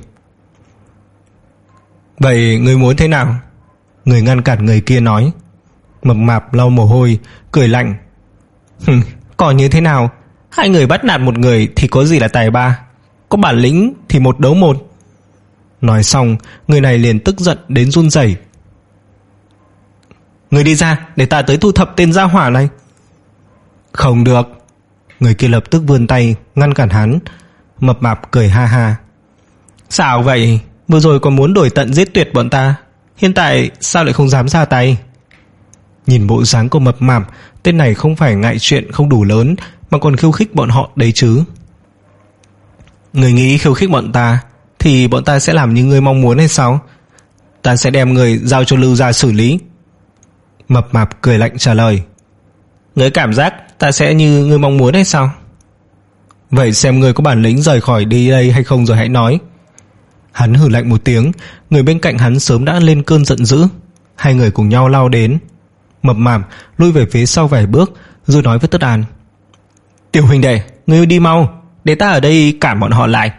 Vậy người muốn thế nào? Người ngăn cản người kia nói. Mập mạp lau mồ hôi, cười lạnh. Còn như thế nào? Hai người bắt nạt một người thì có gì là tài ba, có bản lĩnh thì một đấu một. Nói xong, người này liền tức giận đến run rẩy. Người đi ra, để ta tới thu thập tên gia hỏa này. Không được. Người kia lập tức vươn tay ngăn cản hắn. Mập mạp cười ha ha. Sao vậy? Vừa rồi còn muốn đuổi tận giết tuyệt bọn ta, hiện tại sao lại không dám ra tay? Nhìn bộ dáng của mập mạp, tên này không phải ngại chuyện không đủ lớn, mà còn khiêu khích bọn họ đấy chứ. Người nghĩ khiêu khích bọn ta thì bọn ta sẽ làm như người mong muốn hay sao? Ta sẽ đem người giao cho Lưu gia xử lý. Mập mạp cười lạnh trả lời. Ngươi cảm giác ta sẽ như ngươi mong muốn hay sao? Vậy xem ngươi có bản lĩnh rời khỏi đi đây hay không rồi hãy nói. Hắn hừ lạnh một tiếng. Người bên cạnh hắn sớm đã lên cơn giận dữ. Hai người cùng nhau lao đến. Mập mạp lui về phía sau vài bước rồi nói với Tất An: Tiểu huynh đệ, ngươi đi mau, để ta ở đây cản bọn họ lại.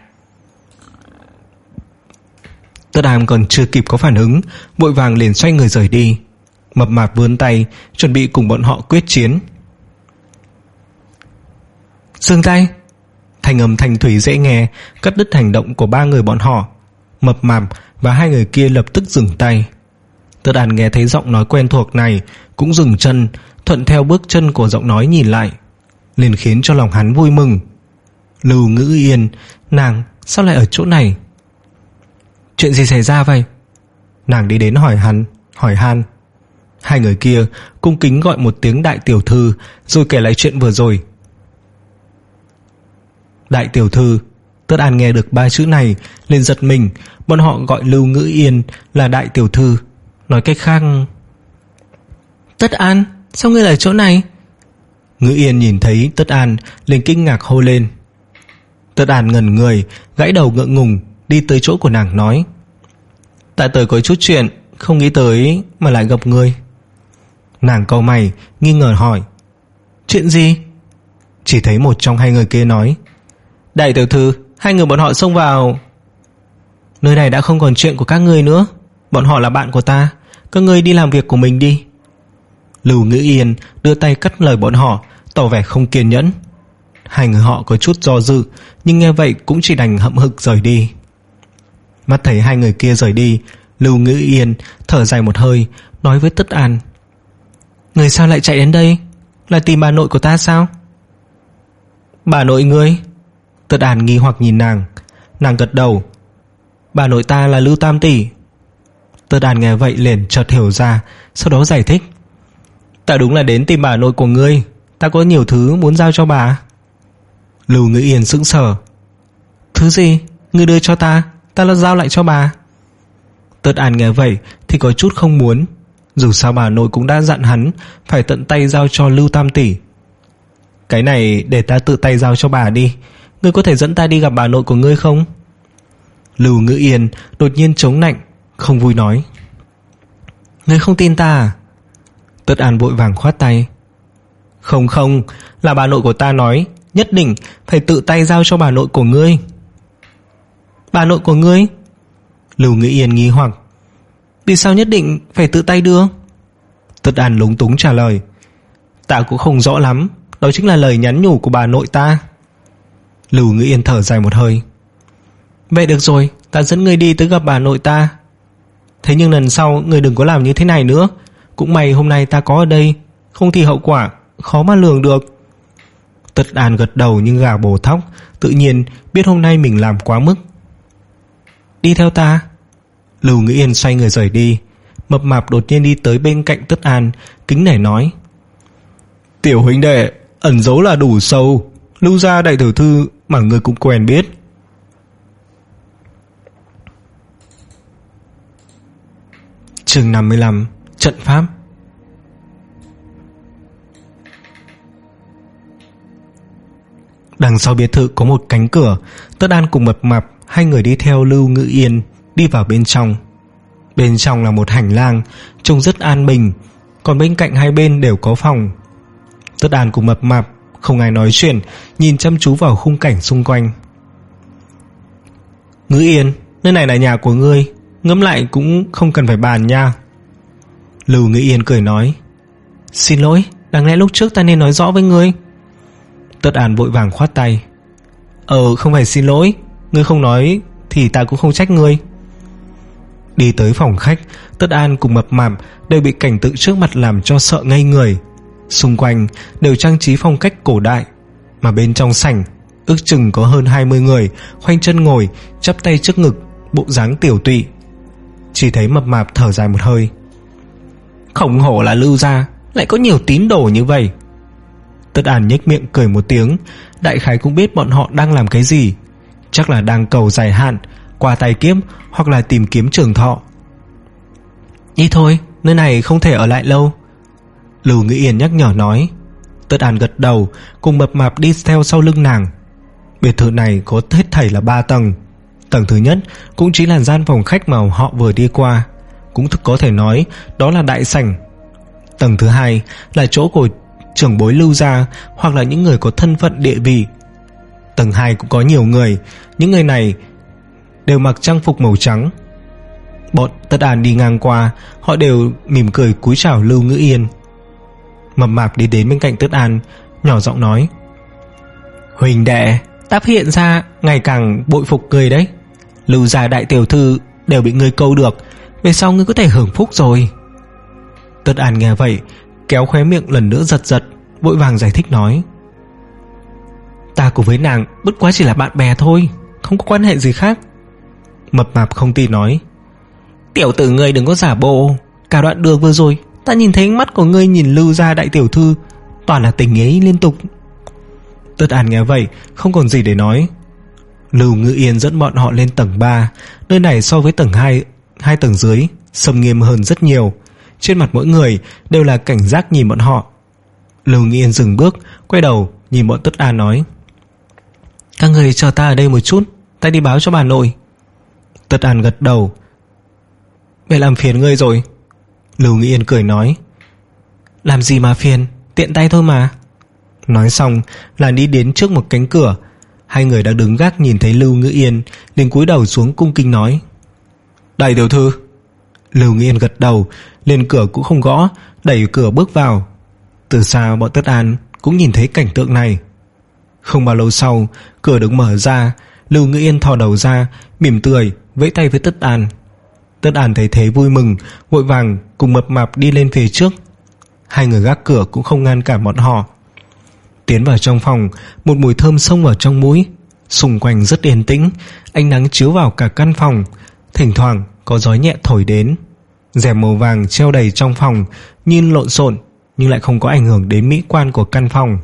Tất An còn chưa kịp có phản ứng, vội vàng liền xoay người rời đi. Mập mạp vươn tay chuẩn bị cùng bọn họ quyết chiến. Dừng tay! Thanh âm thanh thủy dễ nghe cắt đứt hành động của ba người bọn họ. Mập mạp và hai người kia lập tức dừng tay. Tất An nghe thấy giọng nói quen thuộc này cũng dừng chân, thuận theo bước chân của giọng nói nhìn lại, liền khiến cho lòng hắn vui mừng. Lưu Ngữ Yên, nàng sao lại ở chỗ này? Chuyện gì xảy ra vậy? Nàng đi đến hỏi hắn, hỏi han. Hai người kia cung kính gọi một tiếng đại tiểu thư, rồi kể lại chuyện vừa rồi. Đại tiểu thư. Tất An nghe được ba chữ này liền giật mình. Bọn họ gọi Lưu Ngữ Yên là đại tiểu thư. Nói cách khác... Tất An, sao ngươi lại ở chỗ này? Ngữ Yên nhìn thấy Tất An liền kinh ngạc hô lên. Tất An ngẩn người, gãy đầu ngượng ngùng đi tới chỗ của nàng nói: Tại tới có chút chuyện, không nghĩ tới mà lại gặp ngươi. Nàng cau mày nghi ngờ hỏi: Chuyện gì? Chỉ thấy một trong hai người kia nói: Đại tiểu thư, hai người bọn họ xông vào. Nơi này đã không còn chuyện của các ngươi nữa. Bọn họ là bạn của ta, các ngươi đi làm việc của mình đi. Lưu Ngữ Yên đưa tay cắt lời bọn họ, tỏ vẻ không kiên nhẫn. Hai người họ có chút do dự, nhưng nghe vậy cũng chỉ đành hậm hực rời đi. Mắt thấy hai người kia rời đi, Lưu Ngữ Yên thở dài một hơi, nói với Tất An: Người sao lại chạy đến đây? Là tìm bà nội của ta sao? Bà nội ngươi? Tất An nghi hoặc nhìn nàng. Nàng gật đầu: Bà nội ta là Lưu Tam tỷ. Tất An nghe vậy liền chợt hiểu ra, sau đó giải thích: Ta đúng là đến tìm bà nội của ngươi, ta có nhiều thứ muốn giao cho bà. Lưu Ngữ Yên sững sờ: Thứ gì? Ngươi đưa cho ta, ta là giao lại cho bà. Tất An nghe vậy thì có chút không muốn. Dù sao bà nội cũng đã dặn hắn phải tận tay giao cho Lưu Tam tỷ. Cái này để ta tự tay giao cho bà đi. Ngươi có thể dẫn ta đi gặp bà nội của ngươi không? Lưu Ngữ Yên đột nhiên chống nạnh, không vui nói: Ngươi không tin ta à? Tất An vội vàng khoát tay: Không không, là bà nội của ta nói nhất định phải tự tay giao cho bà nội của ngươi. Bà nội của ngươi? Lưu Ngữ Yên nghi hoặc: Vì sao nhất định phải tự tay đưa? Tất An lúng túng trả lời: Ta cũng không rõ lắm, đó chính là lời nhắn nhủ của bà nội ta. Lưu Ngữ Yên thở dài một hơi: Vậy được rồi, ta dẫn ngươi đi tới gặp bà nội ta. Thế nhưng lần sau ngươi đừng có làm như thế này nữa. Cũng may hôm nay ta có ở đây, không thì hậu quả khó mà lường được. Tất An gật đầu như gà bổ thóc, tự nhiên biết hôm nay mình làm quá mức. Đi theo ta. Lưu Ngữ Yên xoay người rời đi. Mập mạp đột nhiên đi tới bên cạnh Tất An, kính nể nói: Tiểu huynh đệ, ẩn giấu là đủ sâu. Lưu gia đại tiểu thư mà người cũng quen biết. Chương năm mươi lăm. Trận pháp. Đằng sau biệt thự có một cánh cửa. Tất An cùng Mập mạp hai người đi theo Lưu Ngữ Yên đi vào bên trong. Bên trong là một hành lang trông rất an bình, còn bên cạnh hai bên đều có phòng. Tất An cùng Mập mạp không ai nói chuyện, nhìn chăm chú vào khung cảnh xung quanh. Ngữ Yên, nơi này là nhà của ngươi, ngẫm lại cũng không cần phải bàn nha. Lưu Ngữ Yên cười nói: Xin lỗi, đáng lẽ lúc trước ta nên nói rõ với ngươi. Tất An vội vàng khoát tay: Ờ không phải xin lỗi, ngươi không nói thì ta cũng không trách ngươi. Đi tới phòng khách, Tất An cùng Mập mạp đều bị cảnh tượng trước mặt làm cho sợ ngây người. Xung quanh đều trang trí phong cách cổ đại, mà bên trong sảnh ước chừng có hơn hai mươi người khoanh chân ngồi, chắp tay trước ngực, bộ dáng tiểu tụy. Chỉ thấy Mập mạp thở dài một hơi: Khổng hổ là Lưu gia, lại có nhiều tín đồ như vậy. Tất An nhếch miệng cười một tiếng, đại khái cũng biết bọn họ đang làm cái gì. Chắc là đang cầu dài hạn, qua tài kiếp, hoặc là tìm kiếm trường thọ. Đi thôi, nơi này không thể ở lại lâu. Lưu Ngữ Yên nhắc nhở nói. Tất An gật đầu, cùng Mập Mạp đi theo sau lưng nàng. Biệt thự này có hết thảy là ba tầng. Tầng thứ nhất cũng chính là gian phòng khách mà họ vừa đi qua, cũng có thể nói đó là đại sảnh. Tầng thứ hai là chỗ của trưởng bối Lưu gia hoặc là những người có thân phận địa vị. Tầng hai cũng có nhiều người, những người này đều mặc trang phục màu trắng. Bọn Tất An đi ngang qua, họ đều mỉm cười cúi chào Lưu Ngữ Yên. Mập Mạp đi đến bên cạnh Tất An, nhỏ giọng nói: "Huỳnh đệ, ta phát hiện ra ngày càng bội phục người đấy. Lưu gia đại tiểu thư đều bị ngươi câu được, về sau ngươi có thể hưởng phúc rồi." Tất An nghe vậy, kéo khóe miệng lần nữa giật giật, vội vàng giải thích nói: "Ta cùng với nàng bất quá chỉ là bạn bè thôi, không có quan hệ gì khác." Mập Mạp không tin nói: "Tiểu tử ngươi đừng có giả bộ, cả đoạn đường vừa rồi ta nhìn thấy ánh mắt của ngươi nhìn Lưu gia đại tiểu thư toàn là tình ý liên tục." Tất An nghe vậy không còn gì để nói. Lưu Ngữ Yên dẫn bọn họ lên tầng ba. Nơi này so với tầng hai, hai tầng dưới xâm nghiêm hơn rất nhiều. Trên mặt mỗi người đều là cảnh giác nhìn bọn họ. Lưu Ngữ Yên dừng bước, quay đầu nhìn bọn Tất An nói: "Các người chờ ta ở đây một chút, ta đi báo cho bà nội." Tất An gật đầu: "Vậy làm phiền ngươi rồi." Lưu Ngữ Yên cười nói: "Làm gì mà phiền, tiện tay thôi mà." Nói xong là đi đến trước một cánh cửa. Hai người đang đứng gác nhìn thấy Lưu Ngữ Yên, liền cúi đầu xuống cung kính nói: "Đại tiểu thư." Lưu Ngữ Yên gật đầu, liền cửa cũng không gõ, đẩy cửa bước vào. Từ xa bọn Tất An cũng nhìn thấy cảnh tượng này. Không bao lâu sau, cửa được mở ra. Lưu Ngữ Yên thò đầu ra, mỉm cười vẫy tay với Tất An. Tất An thấy thế vui mừng, vội vàng cùng Mập Mạp đi lên phía trước. Hai người gác cửa cũng không ngăn cản bọn họ. Tiến vào trong phòng, một mùi thơm xông vào trong mũi. Xung quanh rất yên tĩnh, ánh nắng chiếu vào cả căn phòng, thỉnh thoảng có gió nhẹ thổi đến. Rèm màu vàng treo đầy trong phòng, nhìn lộn xộn nhưng lại không có ảnh hưởng đến mỹ quan của căn phòng.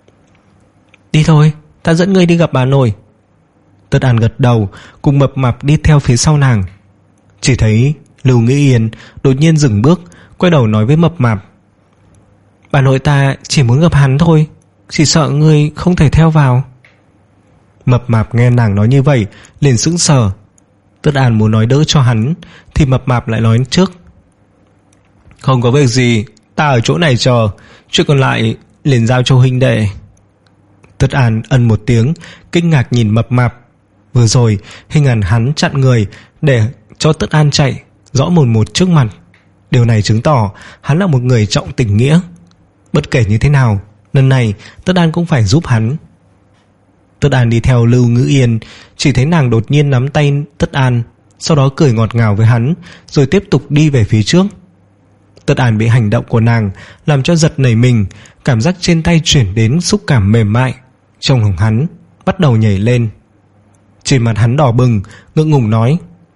"Đi thôi, ta dẫn ngươi đi gặp bà nội." Tất An gật đầu, cùng Mập Mạp đi theo phía sau nàng. Chỉ thấy Lưu Ngữ Yên đột nhiên dừng bước, quay đầu nói với Mập Mạp: "Bà nội ta chỉ muốn gặp hắn thôi, chỉ sợ ngươi không thể theo vào." Mập Mạp nghe nàng nói như vậy liền sững sờ. Tất An muốn nói đỡ cho hắn, thì Mập Mạp lại nói trước: "Không có việc gì, ta ở chỗ này chờ, chuyện còn lại liền giao cho huynh đệ." Tất An ân một tiếng, kinh ngạc nhìn Mập Mạp. Vừa rồi hình ảnh hắn chặn người để cho Tất An chạy rõ mồn một trước mặt. Điều này chứng tỏ hắn là một người trọng tình nghĩa. Bất kể như thế nào, lần này Tất An cũng phải giúp hắn. Tất An đi theo Lưu Ngữ Yên, chỉ thấy nàng đột nhiên nắm tay Tất An, sau đó cười ngọt ngào với hắn, rồi tiếp tục đi về phía trước. Tất An bị hành động của nàng làm cho giật nảy mình, cảm giác trên tay chuyển đến xúc cảm mềm mại. Trong lòng hắn bắt đầu nhảy lên. Trên mặt hắn đỏ bừng, ngượng ngùng nói: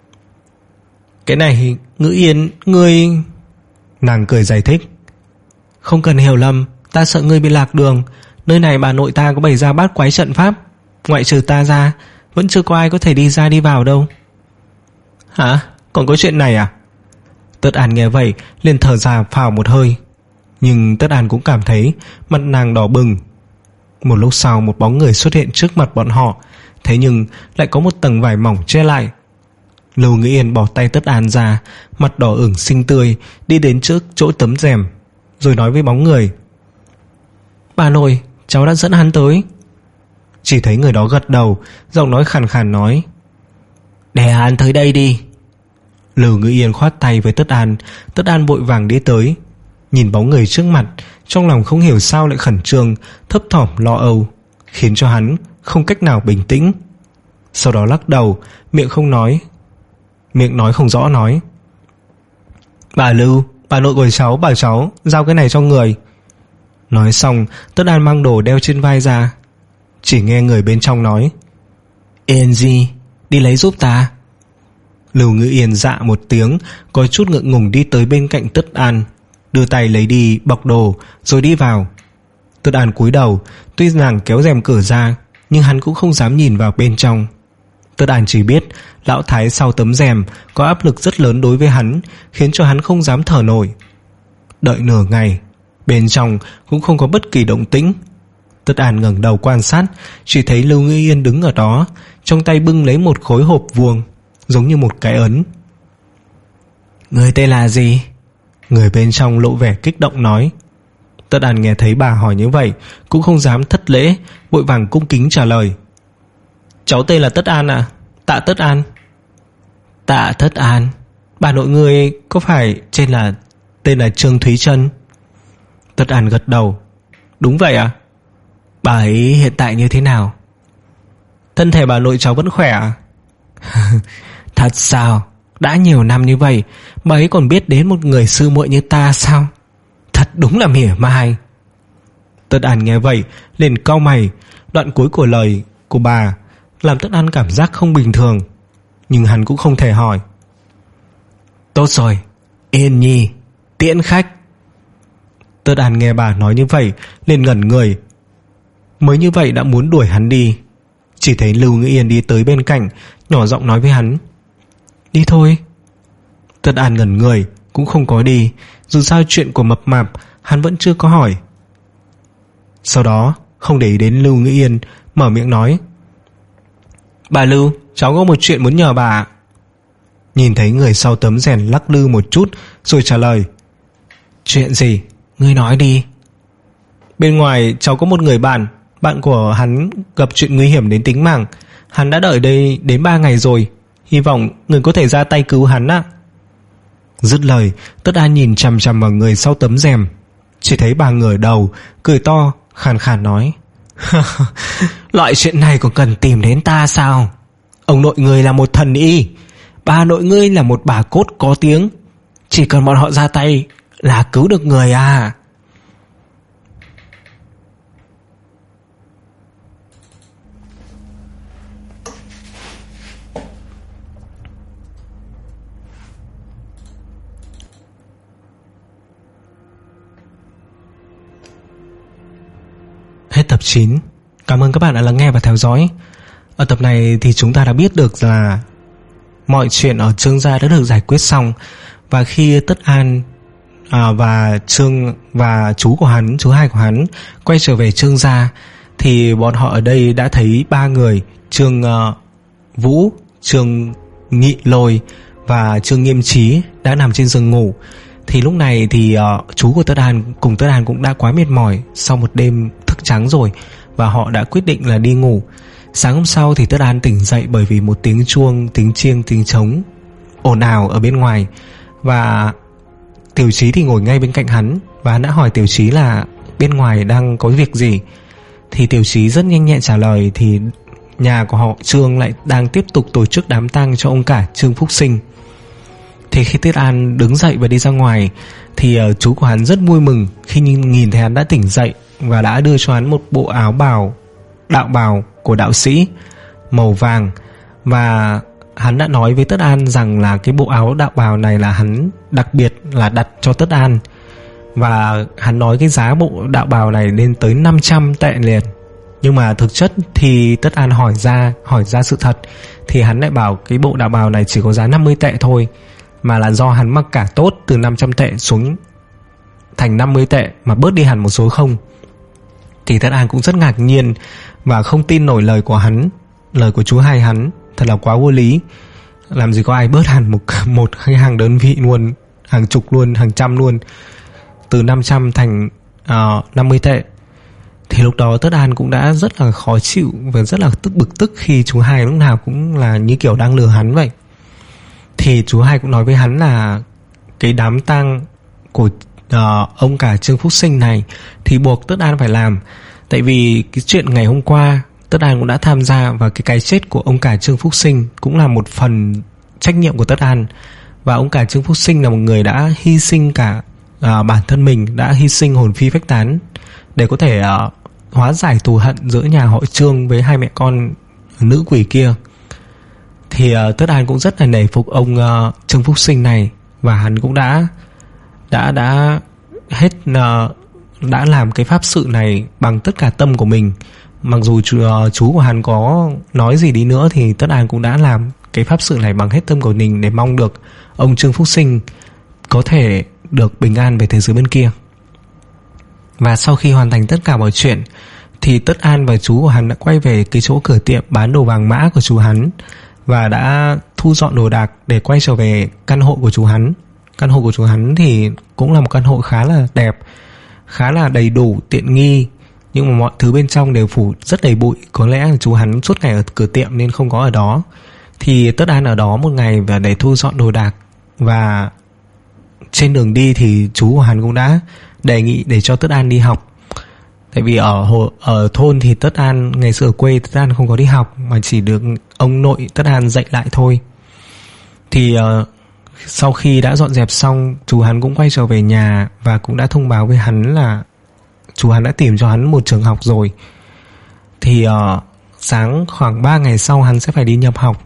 "Cái này, Ngữ Yên, ngươi..." Nàng cười giải thích: "Không cần hiểu lầm, ta sợ ngươi bị lạc đường. Nơi này bà nội ta có bày ra bát quái trận pháp, ngoại trừ ta ra vẫn chưa có ai có thể đi ra đi vào đâu." "Hả? Còn có chuyện này à?" Tất An nghe vậy liền thở ra phào một hơi. Nhưng Tất An cũng cảm thấy mặt nàng đỏ bừng. Một lúc sau, một bóng người xuất hiện trước mặt bọn họ, thế nhưng lại có một tầng vải mỏng che lại. Lưu Ngữ Yên bỏ tay Tất An ra, mặt đỏ ửng xinh tươi, đi đến trước chỗ tấm rèm, rồi nói với bóng người: "Bà nội, cháu đã dẫn hắn tới." Chỉ thấy người đó gật đầu, giọng nói khàn khàn nói: "Để hắn tới đây đi." Lưu Ngữ Yên khoát tay với Tất An. Tất An vội vàng đi tới, nhìn bóng người trước mặt, trong lòng không hiểu sao lại khẩn trương, thấp thỏm lo âu, khiến cho hắn không cách nào bình tĩnh. Sau đó lắc đầu, miệng không nói Miệng nói không rõ nói: "Bà Lưu, bà nội của cháu bảo cháu giao cái này cho người." Nói xong, Tất An mang đồ đeo trên vai ra. Chỉ nghe người bên trong nói: "Yên gì, đi lấy giúp ta." Lưu Ngữ Yên dạ một tiếng, có chút ngượng ngùng đi tới bên cạnh Tất An, đưa tay lấy đi bọc đồ rồi đi vào. Tất An cúi đầu, tuy nàng kéo rèm cửa ra, nhưng hắn cũng không dám nhìn vào bên trong. Tất An chỉ biết lão thái sau tấm rèm có áp lực rất lớn đối với hắn, khiến cho hắn không dám thở nổi. Đợi nửa ngày, Bên trong cũng không có bất kỳ động tĩnh. Tất An ngẩng đầu quan sát, chỉ thấy Lưu Ngữ Yên đứng ở đó, trong tay bưng lấy một khối hộp vuông, giống như một cái ấn. Người tên là gì? Người bên trong lộ vẻ kích động nói. Tất An nghe thấy bà hỏi như vậy cũng không dám thất lễ, vội vàng cung kính trả lời. Cháu tên là Tất An ạ. Tạ Tất An. Tạ Tất An. Bà nội người có phải trên là tên là Trương Thúy Trân? Tất An gật đầu. Đúng vậy ạ. Bà ấy hiện tại như thế nào? Thân thể bà nội cháu vẫn khỏe ạ. Thật sao? Đã nhiều năm như vậy bà ấy còn biết đến một người sư muội như ta sao? Thật đúng là mỉa mai. Tất An nghe vậy liền cau mày. Đoạn cuối của lời của bà làm Tất An cảm giác không bình thường, nhưng hắn cũng không thể hỏi. Tốt rồi, Yên Nhi, tiễn khách. Tất An nghe bà nói như vậy liền ngẩn người. Mới như vậy đã muốn đuổi hắn đi, chỉ thấy Lưu Ngữ Yên đi tới bên cạnh, nhỏ giọng nói với hắn. Đi thôi. Tất An ngẩn người, cũng không có đi. Dù sao chuyện của mập mạp hắn vẫn chưa có hỏi. Sau đó không để ý đến Lưu Ngữ Yên, mở miệng nói. Bà Lưu, cháu có một chuyện muốn nhờ bà. Nhìn thấy người sau tấm rèn lắc lư một chút rồi trả lời. Chuyện gì? Ngươi nói đi. Bên ngoài cháu có một người bạn, bạn của hắn gặp chuyện nguy hiểm đến tính mạng. Hắn đã đợi đây đến ba ngày rồi, hy vọng người có thể ra tay cứu hắn ạ. Dứt lời, Tất An nhìn chằm chằm vào người sau tấm rèm. Chỉ thấy bà ngửa đầu cười to, khàn khàn nói. Loại chuyện này còn cần tìm đến ta sao? Ông nội ngươi là một thần y, bà nội ngươi là một bà cốt có tiếng, chỉ cần bọn họ ra tay là cứu được người à. Hết tập chín. Cảm ơn các bạn đã lắng nghe và theo dõi. Ở tập này thì chúng ta đã biết được là mọi chuyện ở Trương gia đã được giải quyết xong. Và khi Tất An à, và Trương và chú của hắn, chú hai của hắn quay trở về Trương gia, thì bọn họ ở đây đã thấy ba người, Trương uh, Vũ, Trương Nghị Lôi và Trương Nghiêm Trí đã nằm trên giường ngủ. Thì lúc này thì uh, chú của Tất An cùng Tất An cũng đã quá mệt mỏi sau một đêm thức trắng rồi, và họ đã quyết định là đi ngủ. Sáng hôm sau thì Tất An tỉnh dậy bởi vì một tiếng chuông, tiếng chiêng, tiếng trống ồn ào ở bên ngoài. Và Tiểu Trí thì ngồi ngay bên cạnh hắn, và hắn đã hỏi Tiểu Trí là bên ngoài đang có việc gì. Thì Tiểu Trí rất nhanh nhẹn trả lời thì nhà của họ Trương lại đang tiếp tục tổ chức đám tang cho ông cả Trương Phúc Sinh. Thì khi Tất An đứng dậy và đi ra ngoài thì uh, chú của hắn rất vui mừng khi nhìn, nhìn thấy hắn đã tỉnh dậy, và đã đưa cho hắn một bộ áo bào, đạo bào của đạo sĩ màu vàng. Và hắn đã nói với Tất An rằng là cái bộ áo đạo bào này là hắn đặc biệt là đặt cho Tất An. Và hắn nói cái giá bộ đạo bào này lên tới năm trăm tệ liền. Nhưng mà thực chất thì Tất An hỏi ra hỏi ra sự thật thì hắn lại bảo cái bộ đạo bào này chỉ có giá năm mươi tệ thôi, mà là do hắn mặc cả tốt từ năm trăm tệ xuống thành năm mươi tệ, mà bớt đi hẳn một số không. Thì Tất An cũng rất ngạc nhiên và không tin nổi lời của hắn, lời của chú hai hắn, thật là quá vô lý. Làm gì có ai bớt hẳn một, một hay hàng đơn vị luôn, hàng chục luôn, hàng trăm luôn, từ năm trăm thành uh, năm mươi tệ. Thì lúc đó Tất An cũng đã rất là khó chịu và rất là tức bực tức khi chú hai lúc nào cũng là như kiểu đang lừa hắn vậy. Thì chú hai cũng nói với hắn là cái đám tang của uh, ông cả Trương Phúc Sinh này thì buộc Tất An phải làm. Tại vì cái chuyện ngày hôm qua Tất An cũng đã tham gia, và cái cái chết của ông cả Trương Phúc Sinh cũng là một phần trách nhiệm của Tất An. Và ông cả Trương Phúc Sinh là một người đã hy sinh cả uh, bản thân mình, đã hy sinh hồn phi phách tán để có thể uh, hóa giải thù hận giữa nhà họ Trương với hai mẹ con nữ quỷ kia. Thì uh, Tất An cũng rất là nể phục ông uh, Trương Phúc Sinh này, và hắn cũng đã đã đã hết uh, đã làm cái pháp sự này bằng tất cả tâm của mình. Mặc dù chú, uh, chú của hắn có nói gì đi nữa thì Tất An cũng đã làm cái pháp sự này bằng hết tâm của mình để mong được ông Trương Phúc Sinh có thể được bình an về thế giới bên kia. Và sau khi hoàn thành tất cả mọi chuyện thì Tất An và chú của hắn đã quay về cái chỗ cửa tiệm bán đồ vàng mã của chú hắn và đã thu dọn đồ đạc để quay trở về căn hộ của chú hắn. Căn hộ của chú hắn thì cũng là một căn hộ khá là đẹp, khá là đầy đủ, tiện nghi, nhưng mà mọi thứ bên trong đều phủ rất đầy bụi. Có lẽ là chú hắn suốt ngày ở cửa tiệm nên không có ở đó. Thì Tất An ở đó một ngày và để thu dọn đồ đạc. Và trên đường đi thì chú của hắn cũng đã đề nghị để cho Tất An đi học. Tại vì ở hồ, ở thôn thì Tất An ngày xưa ở quê Tất An không có đi học, mà chỉ được ông nội Tất An dạy lại thôi. Thì uh, sau khi đã dọn dẹp xong, chú hắn cũng quay trở về nhà và cũng đã thông báo với hắn là chú hắn đã tìm cho hắn một trường học rồi. Thì uh, sáng khoảng ba ngày sau hắn sẽ phải đi nhập học.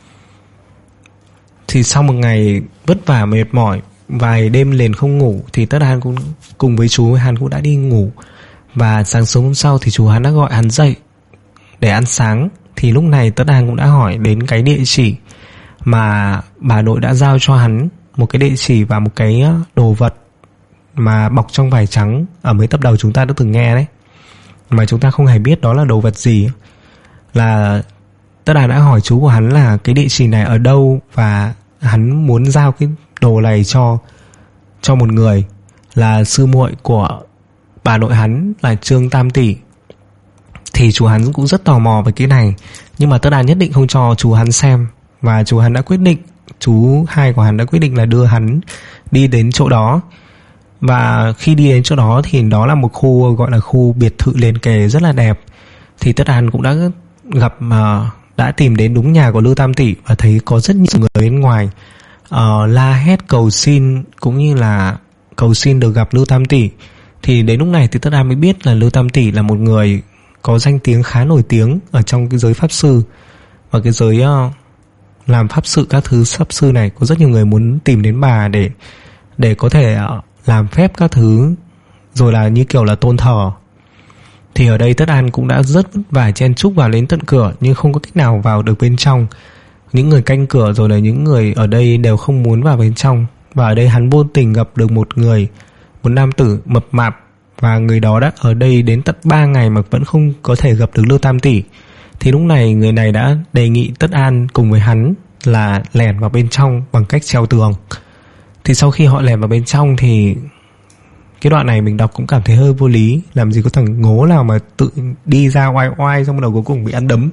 Thì sau một ngày vất vả mệt mỏi, vài đêm liền không ngủ, thì Tất An cũng cùng với chú hắn cũng đã đi ngủ. Và sáng sớm hôm sau thì chú hắn đã gọi hắn dậy để ăn sáng. Thì lúc này Tất An cũng đã hỏi đến cái địa chỉ mà bà nội đã giao cho hắn, một cái địa chỉ và một cái đồ vật mà bọc trong vải trắng ở mấy tập đầu chúng ta đã từng nghe đấy, mà chúng ta không hề biết đó là đồ vật gì. Là Tất An đã hỏi chú của hắn là cái địa chỉ này ở đâu, và hắn muốn giao cái đồ này cho cho một người là sư muội của bà nội hắn là Trương Tam Tỷ. Thì chú hắn cũng rất tò mò về cái này, nhưng mà Tất An nhất định không cho chú hắn xem. Và chú hắn đã quyết định, chú hai của hắn đã quyết định là đưa hắn đi đến chỗ đó. Và khi đi đến chỗ đó thì đó là một khu gọi là khu biệt thự liền kề rất là đẹp. Thì Tất An cũng đã gặp uh, đã tìm đến đúng nhà của Lưu Tam Tỷ và thấy có rất nhiều người bên ngoài uh, la hét cầu xin, cũng như là cầu xin được gặp Lưu Tam Tỷ. Thì đến lúc này thì Tất An mới biết là Lưu Tam Tỷ là một người có danh tiếng khá nổi tiếng ở trong cái giới pháp sư. Và cái giới uh, làm pháp sự các thứ pháp sư này, có rất nhiều người muốn tìm đến bà để để có thể uh, làm phép các thứ, rồi là như kiểu là tôn thờ. Thì ở đây Tất An cũng đã rất vất vả chen chúc vào đến tận cửa, nhưng không có cách nào vào được bên trong. Những người canh cửa rồi là những người ở đây đều không muốn vào bên trong. Và ở đây hắn vô tình gặp được một người, một nam tử mập mạp, và người đó đã ở đây đến tận ba ngày mà vẫn không có thể gặp được Lưu Tam Tỷ. Thì lúc này người này đã đề nghị Tất An cùng với hắn là lẻn vào bên trong bằng cách treo tường. Thì sau khi họ lẻn vào bên trong thì cái đoạn này mình đọc cũng cảm thấy hơi vô lý. Làm gì có thằng ngố nào mà tự đi ra oai oai xong đầu cuối cùng bị ăn đấm.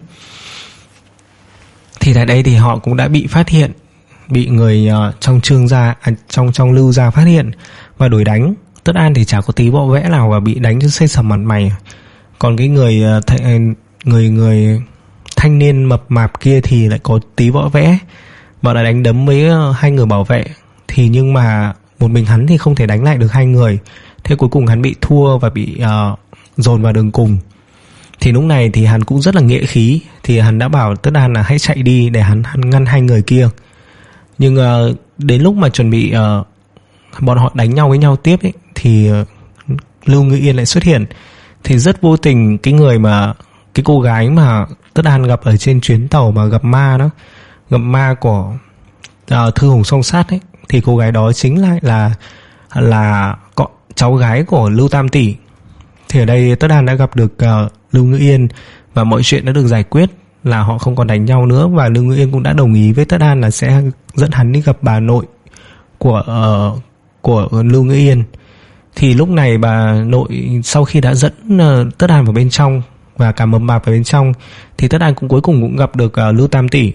Thì tại đây thì họ cũng đã bị phát hiện, bị người uh, trong Trương gia à, trong trong Lưu gia phát hiện và đuổi đánh. Tất An thì chả có tí võ vẽ nào và bị đánh cho xây sầm mặt mày. Còn cái người uh, th- người người thanh niên mập mạp kia thì lại có tí võ vẽ và đã đánh đấm với uh, hai người bảo vệ. Thì nhưng mà một mình hắn thì không thể đánh lại được hai người. Thế cuối cùng hắn bị thua và bị uh, dồn vào đường cùng. Thì lúc này thì hắn cũng rất là nghĩa khí. Thì hắn đã bảo Tất An là hãy chạy đi để hắn, hắn ngăn hai người kia. Nhưng uh, đến lúc mà chuẩn bị uh, bọn họ đánh nhau với nhau tiếp ấy, thì uh, Lưu Ngữ Yên lại xuất hiện. Thì rất vô tình cái người mà cái cô gái mà Tất An gặp ở trên chuyến tàu mà gặp ma đó, gặp ma của uh, Thư Hùng Song Sát ấy, thì cô gái đó chính lại là là có cháu gái của Lưu Tam Tỷ. Thì ở đây Tất An đã gặp được uh, Lưu Ngữ Yên và mọi chuyện đã được giải quyết, là họ không còn đánh nhau nữa. Và Lưu Ngữ Yên cũng đã đồng ý với Tất An là sẽ dẫn hắn đi gặp bà nội của uh, của Lưu Ngữ Yên. Thì lúc này bà nội sau khi đã dẫn uh, Tất An vào bên trong và cả mập mạp vào bên trong, thì Tất An cũng cuối cùng cũng gặp được uh, Lưu Tam Tỷ.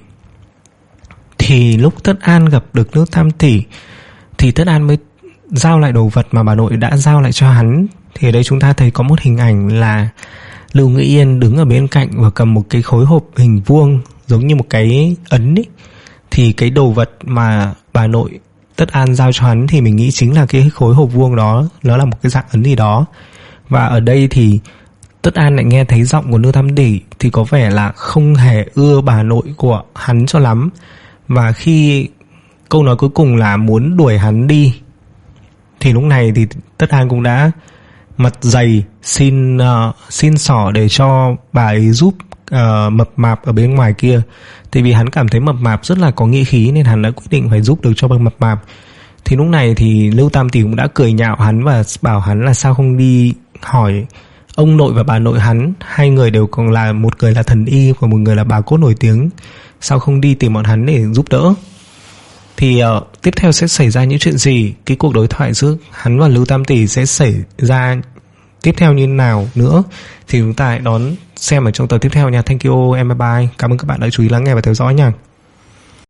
Thì lúc Tất An gặp được Lưu Tam Tỷ thì Tất An mới giao lại đồ vật mà bà nội đã giao lại cho hắn. Thì ở đây chúng ta thấy có một hình ảnh là Lưu Ngữ Yên đứng ở bên cạnh và cầm một cái khối hộp hình vuông giống như một cái ấn ấy. Thì cái đồ vật mà bà nội Tất An giao cho hắn thì mình nghĩ chính là cái khối hộp vuông đó, nó là một cái dạng ấn gì đó. Và ở đây thì Tất An lại nghe thấy giọng của Lưu Tam Tỷ thì có vẻ là không hề ưa bà nội của hắn cho lắm. Và khi câu nói cuối cùng là muốn đuổi hắn đi, thì lúc này thì Tất An cũng đã mặt dày xin uh, xin xỏ để cho bà ấy giúp uh, mập mạp ở bên ngoài kia. Tại vì hắn cảm thấy mập mạp rất là có nghĩa khí nên hắn đã quyết định phải giúp được cho mập mạp. Thì lúc này thì Lưu Tam Tỷ cũng đã cười nhạo hắn và bảo hắn là sao không đi hỏi ông nội và bà nội hắn, hai người đều còn là, một người là thần y và một người là bà cốt nổi tiếng, sao không đi tìm bọn hắn để giúp đỡ. Thì uh, tiếp theo sẽ xảy ra những chuyện gì, cái cuộc đối thoại giữa hắn và Lưu Tam Tỷ sẽ xảy ra tiếp theo như nào nữa, thì chúng ta hãy đón xem ở trong tập tiếp theo nha. Thank you em, bye bye. Cảm ơn các bạn đã chú ý lắng nghe và theo dõi nha.